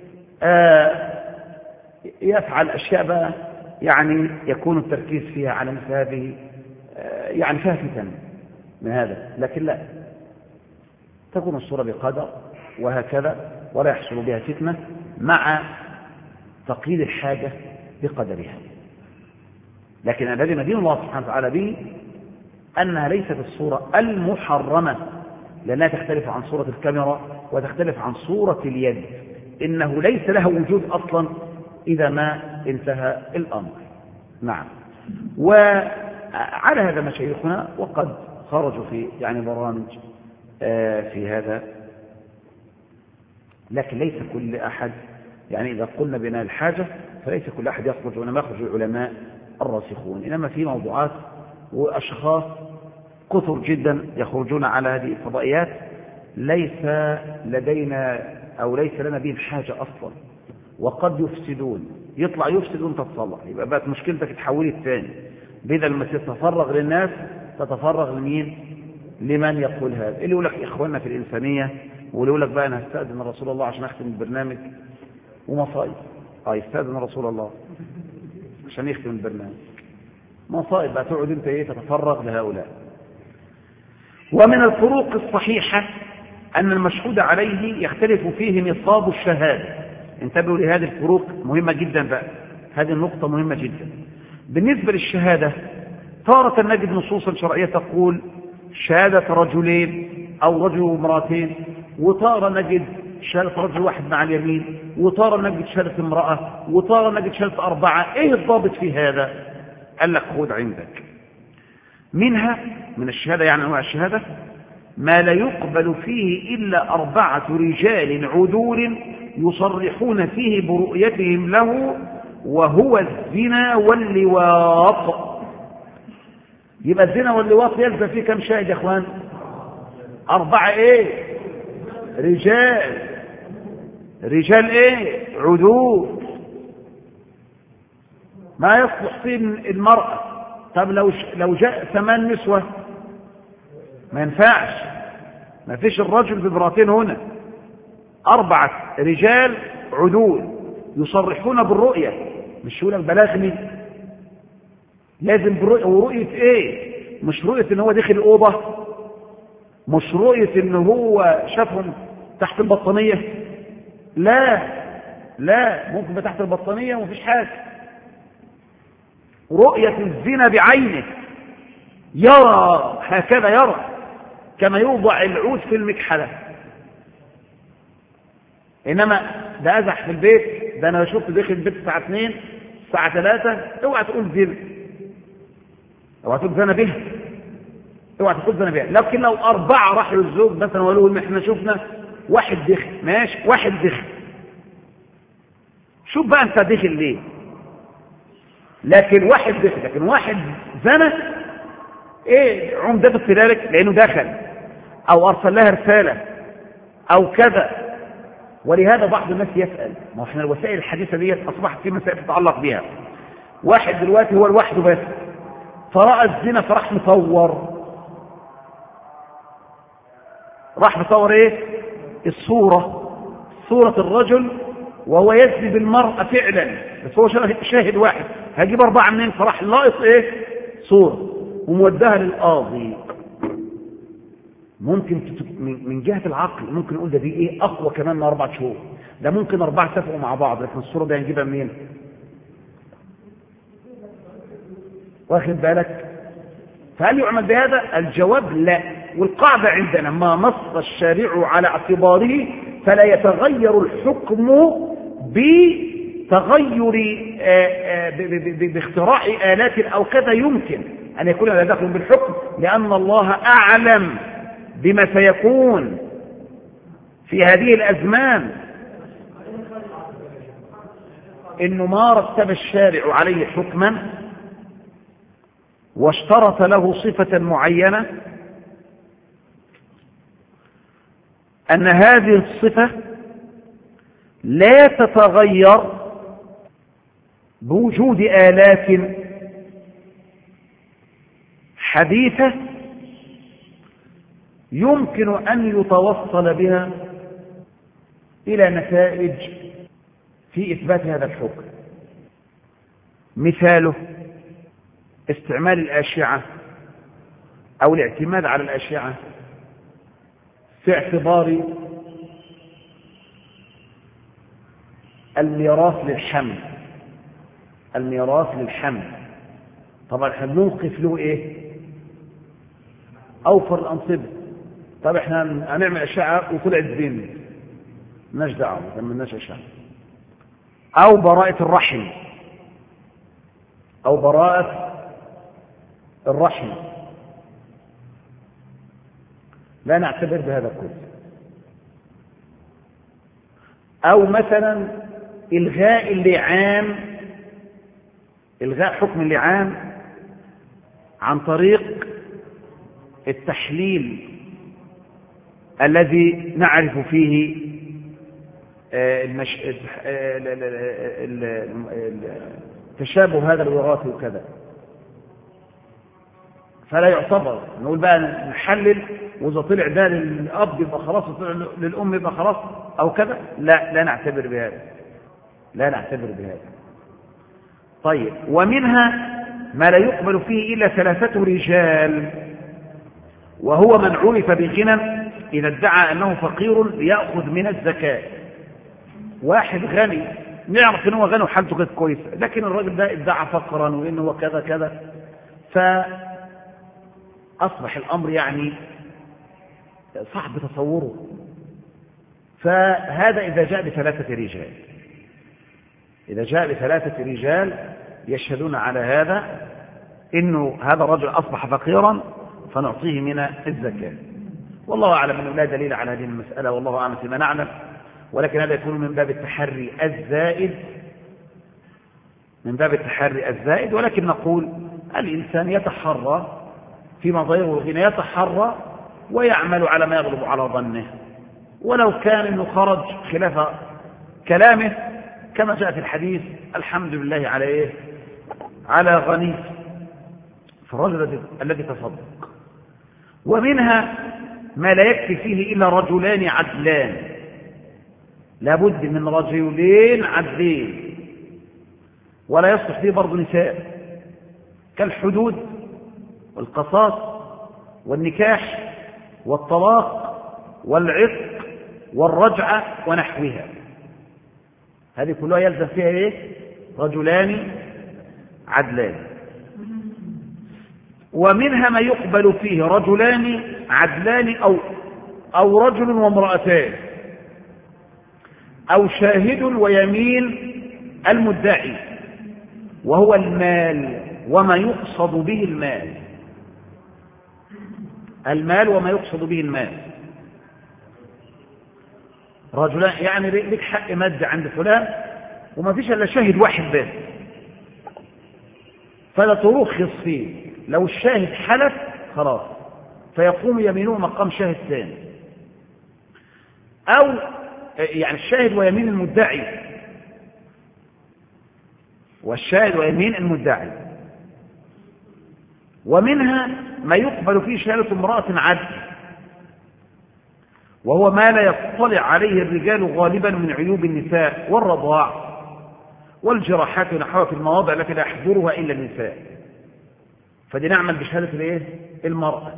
يفعل أشياء بقى يعني يكون التركيز فيها على مثل هذه يعني فيها فتن من هذا. لكن لا، تكون الصورة بقدر وهكذا، ولا يحصل بها فتنة مع تقييد الحاجة بقدرها. لكن الذي ندين الله سبحانه وتعالى به أنها ليست الصورة المحرمة، لأنها تختلف عن صورة الكاميرا وتختلف عن صورة اليد، إنه ليس لها وجود أصلا إذا ما انتهى الأمر. نعم. وعلى هذا مشايخنا وقد خرجوا في برامج في هذا، لكن ليس كل أحد إذا قلنا بناء الحاجة فليس كل أحد يخرج، وإنما يخرج العلماء الراسخون، إنما في موضوعات وأشخاص كثر جدا يخرجون على هذه الفضائيات ليس لدينا أو ليس لنا بهم حاجة أصلا، وقد يفسدون، يطلع يفسد وانت تصلح، يبقى بقت مشكلتك تحولي الثاني، بدل ما تتفرغ للناس تتفرغ لمين؟ لمن يقول هذا، اللي يقول لك إخواننا في الإنسانية، واللي يقول لك بقى أنا هستأذن رسول الله عشان أختم البرنامج، ومصائب يستأذن رسول الله عشان يختم البرنامج، مصائب بقى تقعد انت تتفرغ لهؤلاء. ومن الفروق الصحيحة أن المشهود عليه يختلف فيه نصاب الشهادة. انتبهوا لهذه الفروق مهمة جدا بقى، هذه النقطة مهمة جدا. بالنسبة للشهادة تارة نجد نصوصا شرعية تقول شهادة رجلين أو رجل وامرأتين، وتارة نجد شهادة رجل واحد مع اليمين، وتارة نجد شهادة امرأة، وتارة نجد شهادة 4. ايه الضابط في هذا؟ قال لك خذ عندك منها من الشهادة، أنواع الشهادة، ما لا يقبل فيه إلا 4 رجال عدول يصرحون فيه برؤيتهم له وهو الزنا واللواط. يبقى الزنا واللواط يلزم فيه كم شاهد يا اخوان؟ 4 ايه؟ رجال ايه؟ عدول. ما يصلح فيه المرأة. طب لو جاء 8 نسوة ما ينفعش، ما فيش الرجل بامرأتين هنا. 4 رجال عدول يصرحون بالرؤية، مش يقول لك بلغني، لازم بالرؤية. ورؤية ايه؟ مش رؤية ان هو داخل الأوضة، مش رؤية ان هو شافهم تحت البطانية، لا ممكن تحت البطانية ومفيش حاجة. رؤية الزنا بعينه، يرى هكذا، يرى كما يوضع العود في المكحلة. انما ده ازح في البيت، ده انا شفت داخل البيت الساعة 2 الساعة 3، اوعى تقول زنا، اوعى تقول زنا بها، اوعى تقول زنا بها. لكن لو 4 راحوا للزوج مثلا وقالوا ان احنا شفنا واحد دخل، ماشي، واحد دخل، شوف بقى انت دخل ليه. لكن واحد دخل، لكن واحد زنا، ايه عمدته في ذلك؟ لانه دخل او ارسل لها رسالة او كذا. ولهذا بعض الناس يسأل، ما احنا الوسائل الحديثة دي اصبحت في مسائل تتعلق بها. واحد دلوقتي هو لوحده بس، فرأى الزنا فراح مصور، راح مصور ايه؟ صورة الرجل وهو يزني بالمرأة فعلا، بس هو شاهد واحد، هجيب 4 منين؟ فراح لاقط ايه؟ صورة ومودها للقاضي. ممكن من جهة العقل ممكن نقول ده دي ايه؟ اقوى كمان من 4 شهور، ده ممكن 4 اتفقوا مع بعض، لكن الصورة دي هنجيبها منين؟ واخد بالك؟ فهل يعمل بهذا؟ الجواب لا. والقاعدة عندنا ما نص الشارع على اعتباره فلا يتغير الحكم باختراع آلات أو كذا. يمكن أن يكون هذا داخل بالحكم لأن الله أعلم بما سيكون في هذه الأزمان. إنه ما رتب الشارع عليه حكما واشترط له صفة معينة، أن هذه الصفة لا تتغير بوجود آلات حديثة يمكن أن يتوصل بها إلى نتائج في إثبات هذا الحكم. مثاله استعمال الأشعة أو الاعتماد على الأشعة في اعتبار الميراث للحمل. طبعا احنا بنوقف له ايه؟ اوفر الانصبه. طب احنا هنعمل اشعه وطلعت زين، مالناش دعوه، ما تعملناش اشعه. او براءة الرحم، لا نعتبر بهذا كله. او مثلا الغاء حكم اللعان عن طريق التحليل الذي نعرف فيه تشابه هذا الوراثي وكذا، فلا يعتبر. نقول بقى نحلل وإذا طلع ده للأب يبقى خلاص وطلع للأم يبقى خلاص أو كذا، لا نعتبر بهذا. طيب، ومنها ما لا يقبل فيه إلا 3 رجال، وهو من عرف بغنى إذا ادعى أنه فقير يأخذ من الزكاة. واحد غني نعرف أنه غني وحالته كانت كويسة، لكن الراجل ده ادعى فقرا وأنه كذا، فأصبح الأمر يعني صعب تصوره. فهذا إذا جاء ب3 رجال يشهدون على هذا إنه هذا الرجل أصبح فقيرا فنعطيه من الزكاة. والله أعلم أنه لا دليل على هذه المسألة، والله أعلم فيما نعلم، ولكن هذا يكون من باب التحري الزائد من باب التحري الزائد، ولكن نقول الإنسان يتحرى فيما ظاهره الغنى، يتحرى ويعمل على ما يغلب على ظنه، ولو كان انه خرج خلاف كلامه كما جاء في الحديث الحمد لله على ايه؟ على غني، فالرجل الذي تصدق. ومنها ما لا يكفي فيه إلا رجلان عدلان، لابد من رجلين عدلين، ولا يصلح فيه برضو نساء، كالحدود والقصاص والنكاح والطلاق والعتق والرجعة ونحوها، هذه كلها يلزم فيها ايه؟ رجلان عدلان. ومنها ما يقبل فيه رجلان عدلان أو رجل وامرأتان، أو شاهد ويمين المدعي، وهو المال وما يقصد به المال، المال وما يقصد به المال. رجلان يعني لك حق مادة عند فلان وما فيش إلا شاهد واحد بس، فلا ترخص فيه، لو الشاهد حلف خلاص فيقوم يمينه مقام شاهد ثاني، أو يعني الشاهد ويمين المدعي، والشاهد ويمين المدعي. ومنها ما يقبل فيه شهادة امرأة عدل، وهو ما لا يطلع عليه الرجال غالبا من عيوب النساء والرضاع والجراحات ونحوها في المواضع التي لا يحضرها إلا النساء، فدي نعمل بشهادة الايه؟ المرأة،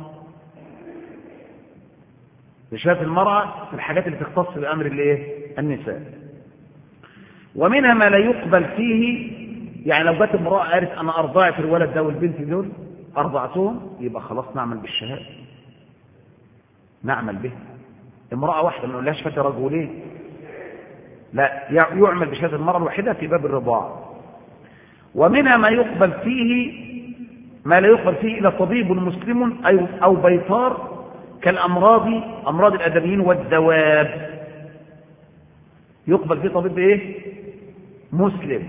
بشهادة المرأة في الحاجات اللي تختص بأمر الايه؟ النساء. ومنها ما لا يقبل فيه، يعني لو جت امرأة قالت أنا أرضعت الولد ده والبنت دول أرضعتهم، يبقى خلاص نعمل بالشهادة، نعمل به. امرأة واحدة ما نقولهاش فات رجلين، لا، يعمل بشهادة المرأة الواحدة في باب الرضاعة. ومنها ما يقبل فيه ما لا يقبل فيه إلا طبيب مسلم أو بيطار، كالأمراض، أمراض الآدميين والدواب، يقبل فيه طبيب إيه؟ مسلم،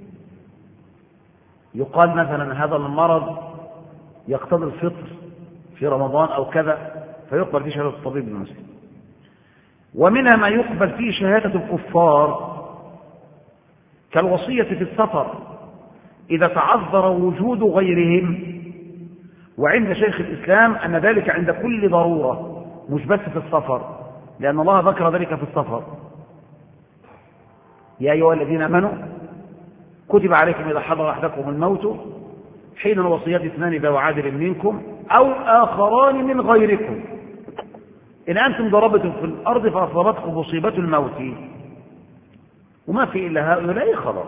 يقال مثلا هذا المرض يقتضي الفطر في رمضان أو كذا، فيقبل فيه شهادة الطبيب المسلم. ومنها ما يقبل فيه شهادة الكفار، كالوصية في السفر إذا تعذر وجود غيرهم، وعند شيخ الإسلام أن ذلك عند كل ضرورة مش بس في السفر، لأن الله ذكر ذلك في السفر: يا أيها الذين آمنوا كتب عليكم إذا حضر أحدكم الموت حين الوصية اثنان ذو عادل منكم أو آخران من غيركم إن أنتم ضربتم في الأرض فأصابتكم مصيبة الموت وما في إلا هؤلاء، خلاص.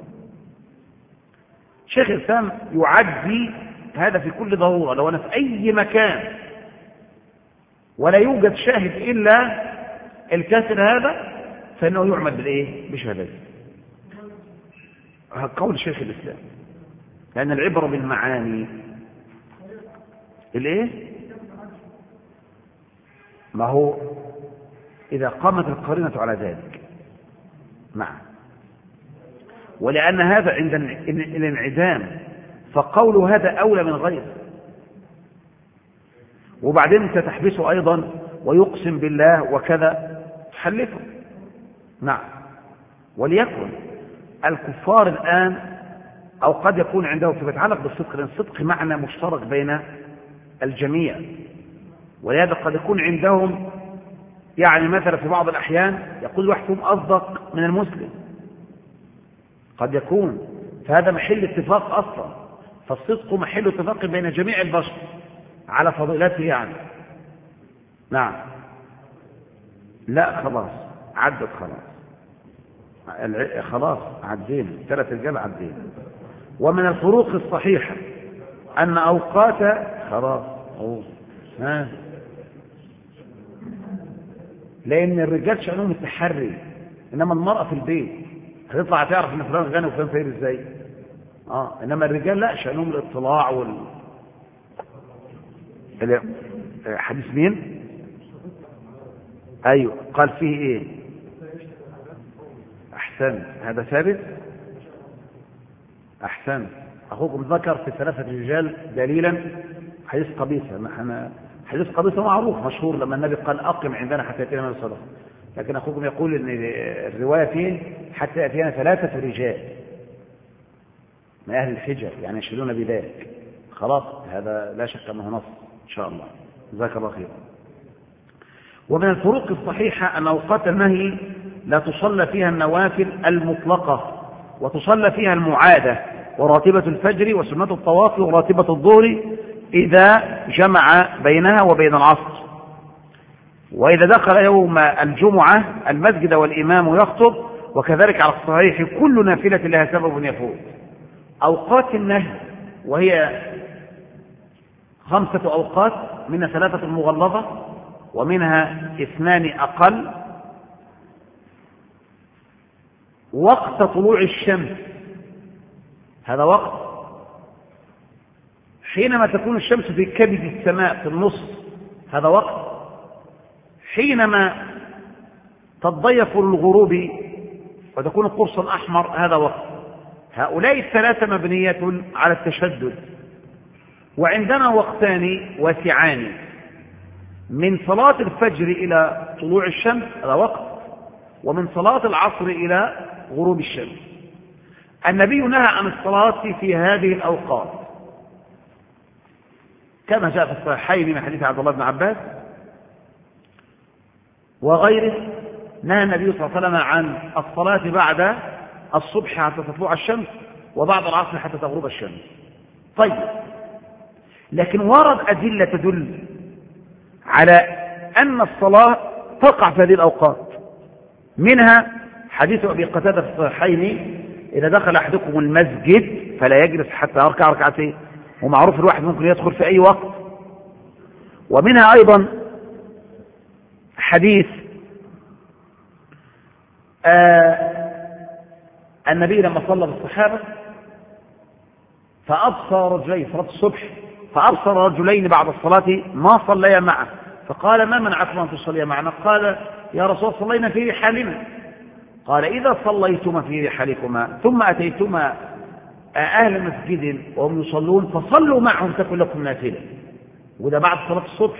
شيخ الإسلام يعدي هذا في كل ضرورة، لو أنا في أي مكان ولا يوجد شاهد إلا الكافر هذا فإنه يعمل بالإيه؟ بشهادته. قول شيخ الإسلام، لأن العبرة بالمعاني. الإيه؟ ما هو إذا قامت القرينة على ذلك، نعم. ولأن هذا عند الانعدام فقول هذا أولى من غيره. وبعدين أنت تحبسه أيضا ويقسم بالله وكذا تحلفه، نعم. وليكن الكفار الآن أو قد يكون عنده فيما يتعلق بالصدق، لأن الصدق معنى مشترك بين الجميع، ولهذا قد يكون عندهم يعني مثلا في بعض الأحيان يقول واحد فيهم أصدق من المسلم، قد يكون، فهذا محل اتفاق أصلا، فالصدق محل اتفاق بين جميع البشر على فضيلته يعني، نعم. لا خلاص عدت، خلاص عدينا 3 رجال عدينا. ومن الفروق الصحيحة أن أوقات خلاص لأن الرجال شأنهم التحري، إنما المرأة في البيت هتطلع تعرف إن فلان غني وفلان فقير إزاي. إنما الرجال لا، شأنهم الاطلاع حديث مين؟ أيوه، قال فيه إيه؟ أحسن، هذا ثابت. أحسن. أخوكم ذكر في 3 رجال دليلا حديث قبيصة. حديث قبيصة معروف مشهور لما النبي قال أقم عندنا حتى يأتينا من الصلاة، لكن أخوكم يقول إن الرواية فيه حتى يأتينا 3 رجال من أهل الحجر، يعني يشهدون بذلك. خلاص هذا لا شك أنه نص إن شاء الله. جزاك الله خير. ومن الفروق الصحيحة أن أوقات النهي لا تصلى فيها النوافل المطلقة، وتصلى فيها المعادة وراتبة الفجر وسنة الطواف وراتبة الظهر إذا جمع بينها وبين العصر. وإذا دخل يوم الجمعة المسجد والإمام يخطب، وكذلك على الصحيح كل نافلة لها سبب يفوت. أوقات النهي وهي 5 أوقات، منها 3 مغلظة ومنها 2 أقل. وقت طلوع الشمس، هذا وقت حينما تكون الشمس في كبد السماء في النص، هذا وقت حينما تضيف الغروب وتكون القرص الأحمر، هذا وقت. هؤلاء ال3 مبنية على التشدد. وعندنا وقتان واسعان، من صلاة الفجر إلى طلوع الشمس هذا وقت، ومن صلاة العصر إلى غروب الشمس. النبي نهى عن الصلاة في هذه الأوقات كما جاء في الصحيحين من حديث عبد الله بن عباس وغيره. نهى النبي صلى الله عليه وسلم عن الصلاة بعد الصبح حتى تطلع الشمس، وبعد العصر حتى تغرب الشمس. طيب، لكن ورد أدلة تدل على أن الصلاة تقع في هذه الأوقات، منها حديث أبي قتادة في الصحيحين: إذا دخل أحدكم المسجد فلا يجلس حتى يركع ركعتين. ومعروف الواحد ممكن يدخل في أي وقت. ومنها أيضا حديث النبي لما صلى بالصحابة فأبصر رجلين، صلاة الصبح، فأبصر رجلين بعد الصلاة ما صليا معه، فقال: ما منعكم أن تصليا معنا؟ قال: يا رسول الله صلينا في رحالنا. قال: إذا صليتما في رحالكما ثم أتيتما أهل مسجد وهم يصلون فصلوا معهم تكن لكم نافلة. وده بعد صلاة الصبح.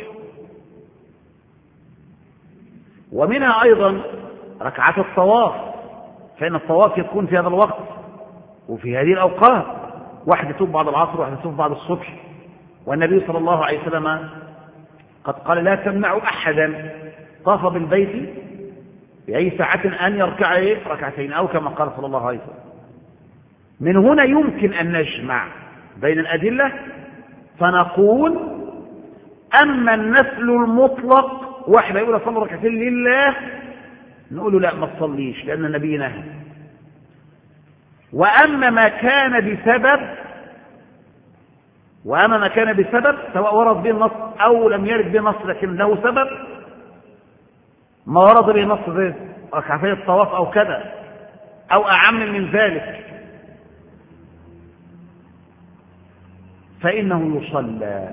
ومنها أيضا ركعات الطواف، فإن الطواف يكون في هذا الوقت وفي هذه الأوقات، واحد يطوف بعد العصر وواحد يطوف بعد الصبح. والنبي صلى الله عليه وسلم قد قال: لا تمنعوا أحدا طاف بالبيت في أي ساعة أن يركع ركعتين، أو كما قال صلى الله عليه وسلم. من هنا يمكن أن نجمع بين الأدلة فنقول: أما النفل المطلق، واحد يقول صلى ركعتين لله، نقول له لا ما تصليش لأن النبي نهى. وأما ما كان بسبب سواء ورد به النص أو لم يرد به النص لكن له سبب، ما ورد به النص زي ركعتي الطواف أو كذا أو أعم من ذلك، فإنه يصلى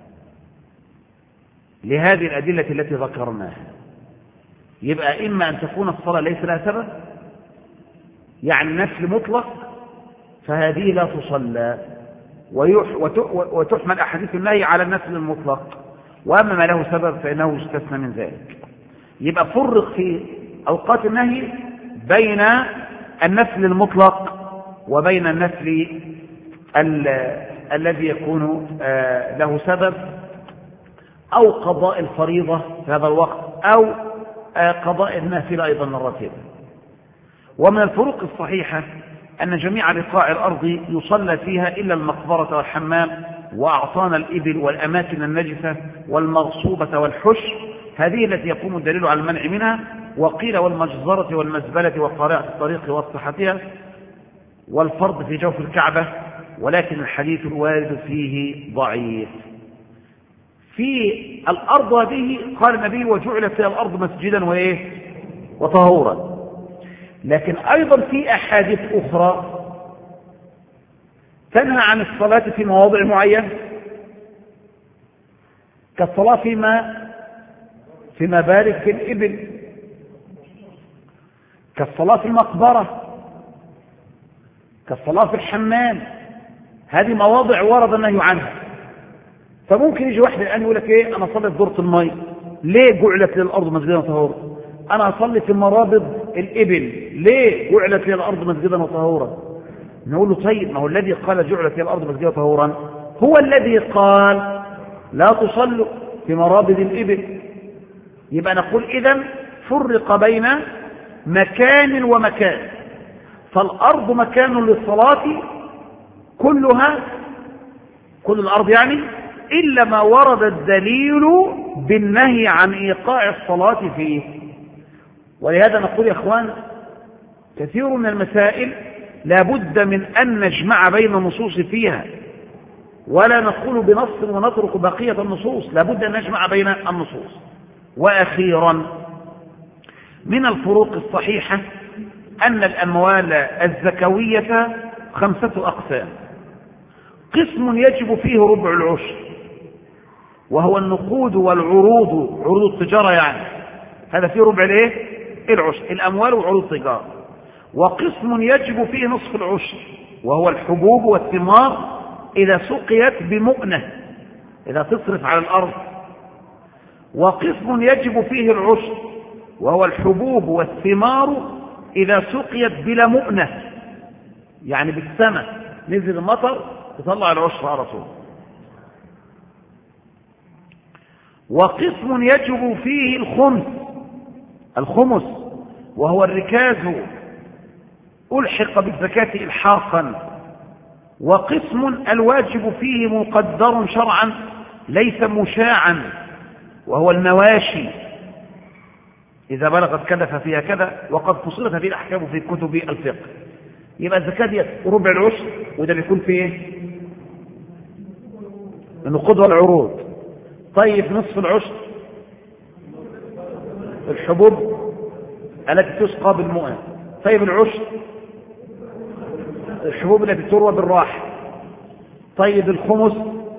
لهذه الأدلة التي ذكرناها. يبقى إما أن تكون الصلاة ليس لها سبب، يعني نفل مطلق، فهذه لا تصلى، وتحمل أحاديث النهي على النفل المطلق. وأما ما له سبب فإنه يستثنى من ذلك. يبقى فرق في أوقات النهي بين النفل المطلق وبين النفل الذي يكون له سبب، أو قضاء الفريضة في هذا الوقت، أو قضاء النافلة أيضا الراتبة. ومن الفروق الصحيحة أن جميع بقاع الأرض يصلى فيها إلا المقبرة والحمام وأعطان الإبل والأماكن النجسة والمغصوبة والحش، هذه التي يقوم الدليل على المنع منها. وقيل والمجزرة والمزبلة وقارعة الطريق وصحتها والفرض في جوف الكعبة، ولكن الحديث الوارد فيه ضعيف. في الأرض هذه قال النبي: وجعلت فيها الأرض مسجدا وطهورا. لكن أيضا في أحاديث أخرى تنهى عن الصلاة في مواضع معينة، كالصلاة في مبارك في الإبل، كالصلاة في المقبرة، كالصلاة في الحمام، هذه مواضع ورد النهي عنها. فممكن يجي واحد الآن يقول لك ايه، انا اصلي في دورة المي، ليه جعلت للارض مسجدا وطهورا؟ انا اصلي في مرابض الابل، ليه جعلت للارض مسجدا وطهورا؟ نقول له طيب، ما هو الذي قال جعلت للارض مسجدا وطهورا هو الذي قال لا تصلوا في مرابض الابل. يبقى نقول اذا فرق بين مكان ومكان، فالارض مكان للصلاة كلها، كل الارض يعني، إلا ما ورد الدليل بالنهي عن إيقاع الصلاة فيه. ولهذا نقول يا إخوان، كثير من المسائل لا بد من أن نجمع بين النصوص فيها، ولا نقول بنص ونترك بقية النصوص، لا بد أن نجمع بين النصوص. وأخيرا من الفروق الصحيحة أن الأموال الزكوية 5 أقسام. قسم يجب فيه ربع العشر، وهو النقود والعروض، عروض التجارة يعني، هذا فيه ربع الايه؟ العشر، الأموال وعروض التجارة. وقسم يجب فيه نصف العشر، وهو الحبوب والثمار إذا سقيت بمؤنة، إذا تصرف على الأرض. وقسم يجب فيه العشر، وهو الحبوب والثمار إذا سقيت بلا مؤنة، يعني بالسماء نزل المطر تطلع العشر على طول. وقسم يجب فيه الخمس، وهو الركاز ألحق بالزكاة إلحاقا. وقسم الواجب فيه مقدر شرعا ليس مشاعا، وهو المواشي إذا بلغت كذا ففيها كذا، وقد فصلت هذه الأحكام في كتب الفقه. يبقى الزكاة دي ربع العشر، وده بيكون فيه النقود والعروض. طيب نصف العشر الحبوب التي تسقى بالمؤن. طيب العشر الحبوب التي تروى بالراحة. طيب الخمس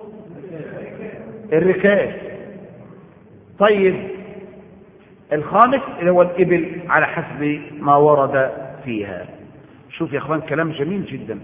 الركاز. طيب الخامس اللي هو الإبل على حسب ما ورد فيها. شوف يا اخوان كلام جميل جدا.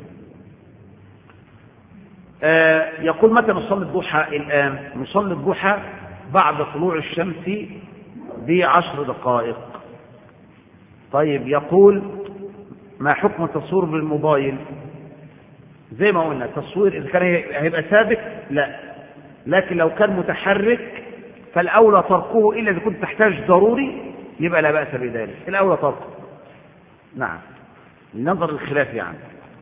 يقول متى نصلي الضحى؟ الآن نصلي الضحى بعد طلوع الشمس ب10 دقائق. طيب يقول ما حكم التصوير بالموبايل؟ زي ما قلنا التصوير إذا كان هيبقى ثابت لا، لكن لو كان متحرك فالأولى تركه، إلا إذا كنت تحتاج ضروري يبقى لا بأس بذلك، الأولى تركه. نعم، ننظر الخلاف يعني.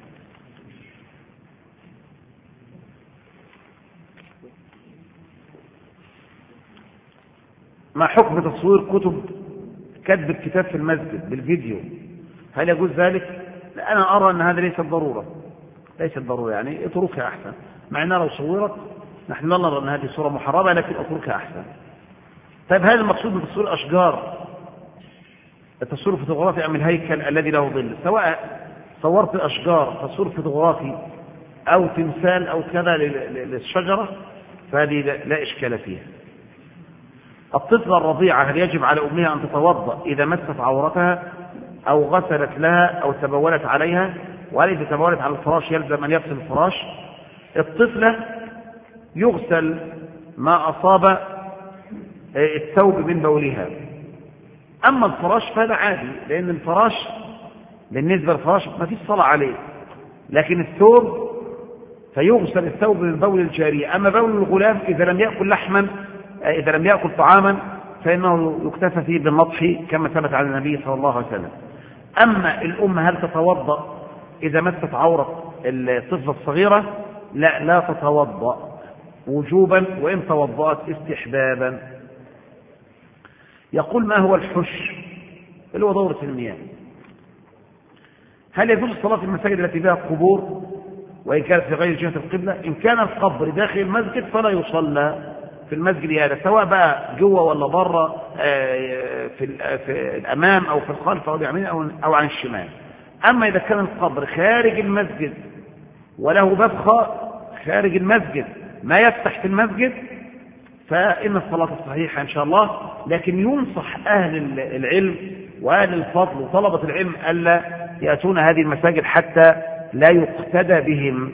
ما حكم تصوير كتب الكتاب في المسجد بالفيديو؟ هل يجوز ذلك؟ لا، أنا أرى أن هذا ليس ضرورة يعني اتركها أحسن، مع أنها لو صورت نحن لا نرى أن هذه صورة محرمة، لكن اتركها أحسن. طيب هذا المقصود من تصوير الأشجار، التصوير الفوتوغرافي أم الهيكل الذي له ظل؟ سواء صورت الأشجار تصوير فوتوغرافي أو تمثال أو كذا للشجرة فهذه لا إشكال فيها. الطفلة الرضيعة هل يجب على أمها أن تتوضأ إذا مست عورتها أو غسلت لها أو تبولت عليها؟ وهل إذا تبولت على الفراش يلزم أن يغسل الفراش؟ الطفلة يغسل ما أصاب الثوب من بولها، أما الفراش فهذا عادي، لأن الفراش بالنسبة للفراش ما فيش صلاة عليه، لكن الثوب فيغسل الثوب من بول الجارية. أما بول الغلام إذا لم يأكل لحما، إذا لم يأكل طعاما فإنه يكتفى فيه بالنطح كما ثبت على النبي صلى الله عليه وسلم. أما الأم هل تتوضأ إذا مست عورة الطفلة الصغيرة؟ لا تتوضأ وجوبا، وإن توضأت استحبابا. يقول ما هو الحش اللي هو دورة المياه؟ هل يجوز الصلاة في المساجد التي فيها قبور وإن كانت في غير جهة القبلة؟ إن كان القبر داخل المسجد فلا يصلى في المسجد هذا، سواء بقى جوه ولا بره، في الأمام أو في الخلف أو اليمين أو عن الشمال. أما إذا كان القبر خارج المسجد وله باب خارج المسجد ما يفتح في المسجد فإن الصلاة الصحيحة إن شاء الله، لكن ينصح أهل العلم وأهل الفضل وطلبة العلم ألا يأتون هذه المساجد حتى لا يقتدى بهم.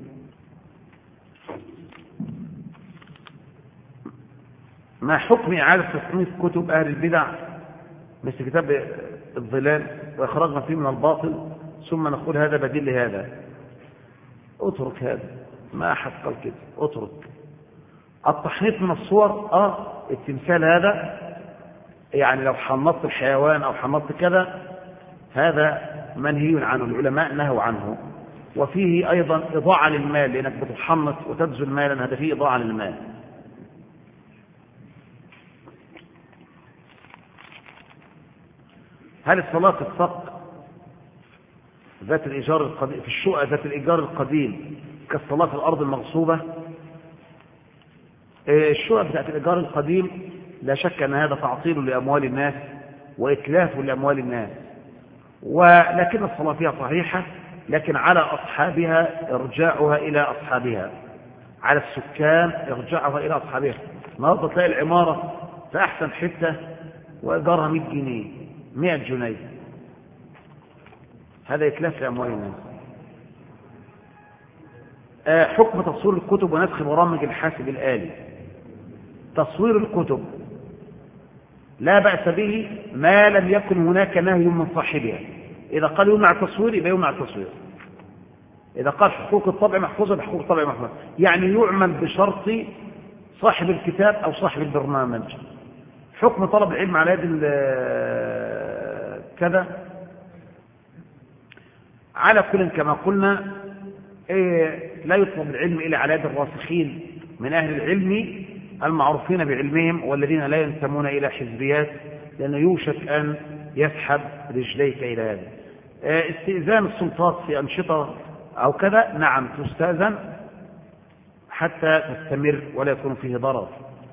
ما حكم إعادة تصنيف كتب أهل البدع مثل كتاب الظلال وإخراجنا فيه من الباطل ثم نقول هذا بديل لهذا؟ اترك هذا، ما أحد قال كده، اترك. التحنيط من الصور التمثال هذا يعني لو حنطت الحيوان أو حنطت كذا هذا منهي عنه، العلماء نهوا عنه. وفيه أيضا إضاعة للمال، لأنك بتحنط وتبذل مالا، هذا فيه إضاعة للمال. هل الصلاة في الصق ذات الإيجار القديم في الشقة ذات الإيجار القديم كالصلاة في الأرض المغصوبة؟ الشقة ذات الإيجار القديم لا شك أن هذا تعطيل لأموال الناس وإتلاف لأموال الناس، ولكن الصلاة فيها صحيحة، لكن على أصحابها إرجاعها إلى أصحابها، على السكان إرجاعها إلى أصحابها. النهارده تلاقي العمارة في أحسن حتة وإيجارها 100 جنيه 100 جنيه، هذا إتلاف لأموال الناس. حكم تصوير الكتب ونسخ برامج الحاسب الآلي. تصوير الكتب لا بأس به ما لم يكن هناك نهي من صاحبها. إذا قال يمنع التصوير يبقى يمنع التصوير، إذا قال حقوق الطبع محفوظة بحقوق الطبع محفوظة، يعني يعمل بشرط صاحب الكتاب أو صاحب البرنامج. حكم طلب العلم على يد كذا على كل كما قلنا لا يطلب العلم إلا على يد الراسخين من أهل العلم المعروفين بعلمهم والذين لا ينتمون إلى حزبيات، لأنه يوشك أن يسحب رجليك إلى هذا. استئذان السلطات في أنشطة أو كذا نعم تستأذن حتى تستمر ولا يكون فيه ضرر.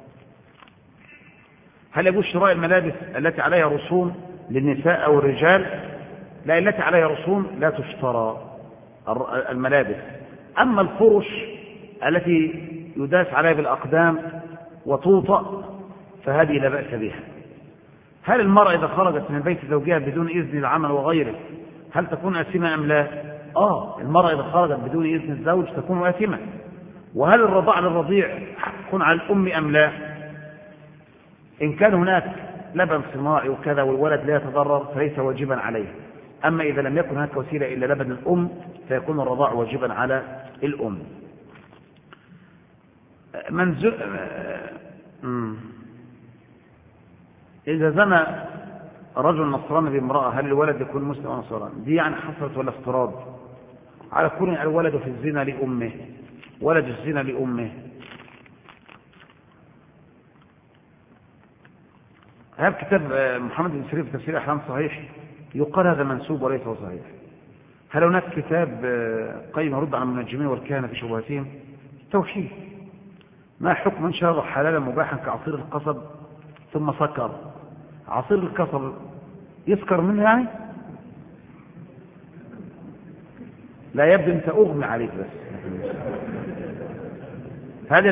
هل يجوز شراء الملابس التي عليها رسوم للنساء أو الرجال؟ لا، التي عليها رسوم لا تشترى الملابس. أما الفرش التي يداس عليها بالأقدام وتوطأ فهذه لا بأس بها. هل المرأة إذا خرجت من بيت زوجها بدون إذن العمل وغيره هل تكون آثمة أم لا؟ المرأة إذا خرجت بدون إذن الزوج تكون آثمة. وهل الرضاع للرضيع حق على الأم أم لا؟ إن كان هناك لبن صناعي وكذا والولد لا يتضرر فليس واجبا عليه. أما إذا لم يكن هناك وسيلة إلا لبن الأم فيكون الرضاع واجبا على الأم. إذا زنى رجل نصراني بامرأة هل الولد يكون مسلم أو نصراني؟ دي يعني حصلت ولا افتراض؟ على كل الولد في الزنا لأمه، ولد الزنا لأمه. هذا كتاب محمد بن سيرين في تفسير أحلام صحيح يقال هذا منسوب وليس هو صحيح. هل هناك كتاب قيم يرد على المنجمين والكهنة في شبهاتهم؟ توحيد. ما حكم من شرب حلالا مباحا كعصير القصب ثم سكر؟ عصير القصب يسكر منه يعني؟ لا يبدو أنت أغمى عليك بس. هذه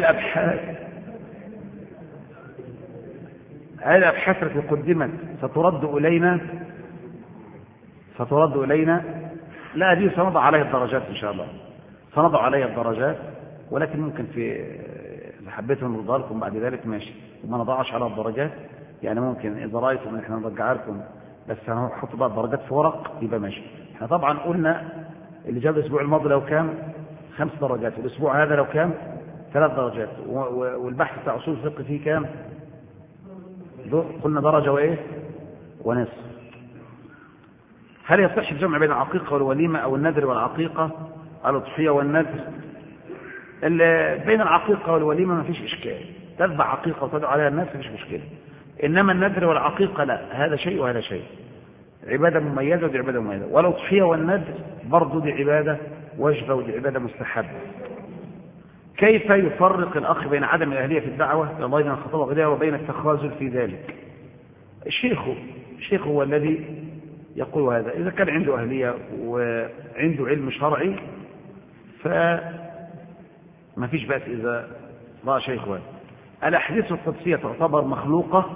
الأبحاث التي قدمت سترد إلينا. لا دي سنضع عليها الدرجات إن شاء الله، سنضع عليها الدرجات، ولكن ممكن إذا حبيتم نرضى لكم بعد ذلك ماشي، وما نضعش على الدرجات يعني ممكن إذا رأيتم إن إحنا نرجع لكم بس هنحط بقى الدرجات في ورق يبقى ماشي. إحنا طبعا قلنا اللي جاب الأسبوع الماضي لو كان 5 درجات، والأسبوع هذا لو كان 3 درجات، والبحث بتاع أصول الفقه فيه كام؟ قلنا درجة ونصف. هل يصح الجمع بين العقيقة والوليمة أو النذر والعقيقة، الأضحية والنذر؟ بين العقيقة والوليمة ما فيش إشكال، تذبح عقيقة وتدعو عليها الناس ما فيش مشكلة. إنما النذر والعقيقة لا، هذا شيء وهذا شيء، عبادة مميزة ودي عبادة مميزة. والأضحية والنذر برضو دي عبادة واجبة ودي عبادة مستحبة. كيف يفرق الأخ بين عدم الأهلية في الدعوة إلى الله من الخطابة وغيرها وبين التخاذل في ذلك؟ الشيخ هو الذي يقول هذا. إذا كان عنده أهلية وعنده علم شرعي فما فيش بأس إذا رأى شيخ هذا. الأحاديث القدسية تعتبر مخلوقة؟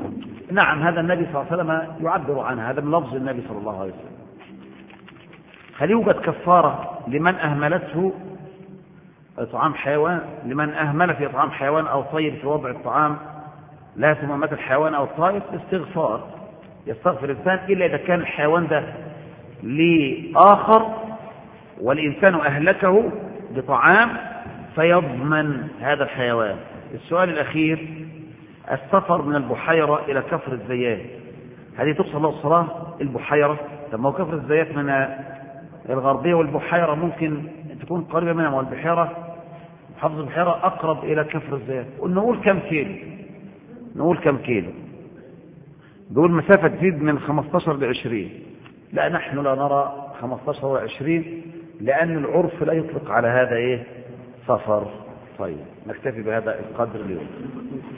نعم، هذا النبي صلى الله عليه وسلم يعبر عنها، هذا من لفظ النبي صلى الله عليه وسلم. هل يوجد كفارة لمن أهملته إطعام حيوان، لمن أهمل في إطعام حيوان أو طير في وضع الطعام لا ثم مات الحيوان أو الطائر؟ استغفار، يستغفر الإنسان إلا إذا كان الحيوان ده لآخر والإنسان أهلكه بطعام فيضمن هذا الحيوان. السؤال الأخير: السفر من البحيرة إلى كفر الزيات، هذه تقصد له الصلاة البحيرة؟ طب ما هو كفر الزيات من الغربية، والبحيرة ممكن تكون قريبة منها، والبحيرة محافظة البحيرة أقرب إلى كفر الزيات. نقول كم كيلو؟ نقول كم كيلو؟ دول مسافة تزيد من 15 ل 20. لا، نحن لا نرى 15 و 20 لأن العرف لا يطلق على هذا سفر. طيب نكتفي بهذا القدر اليوم.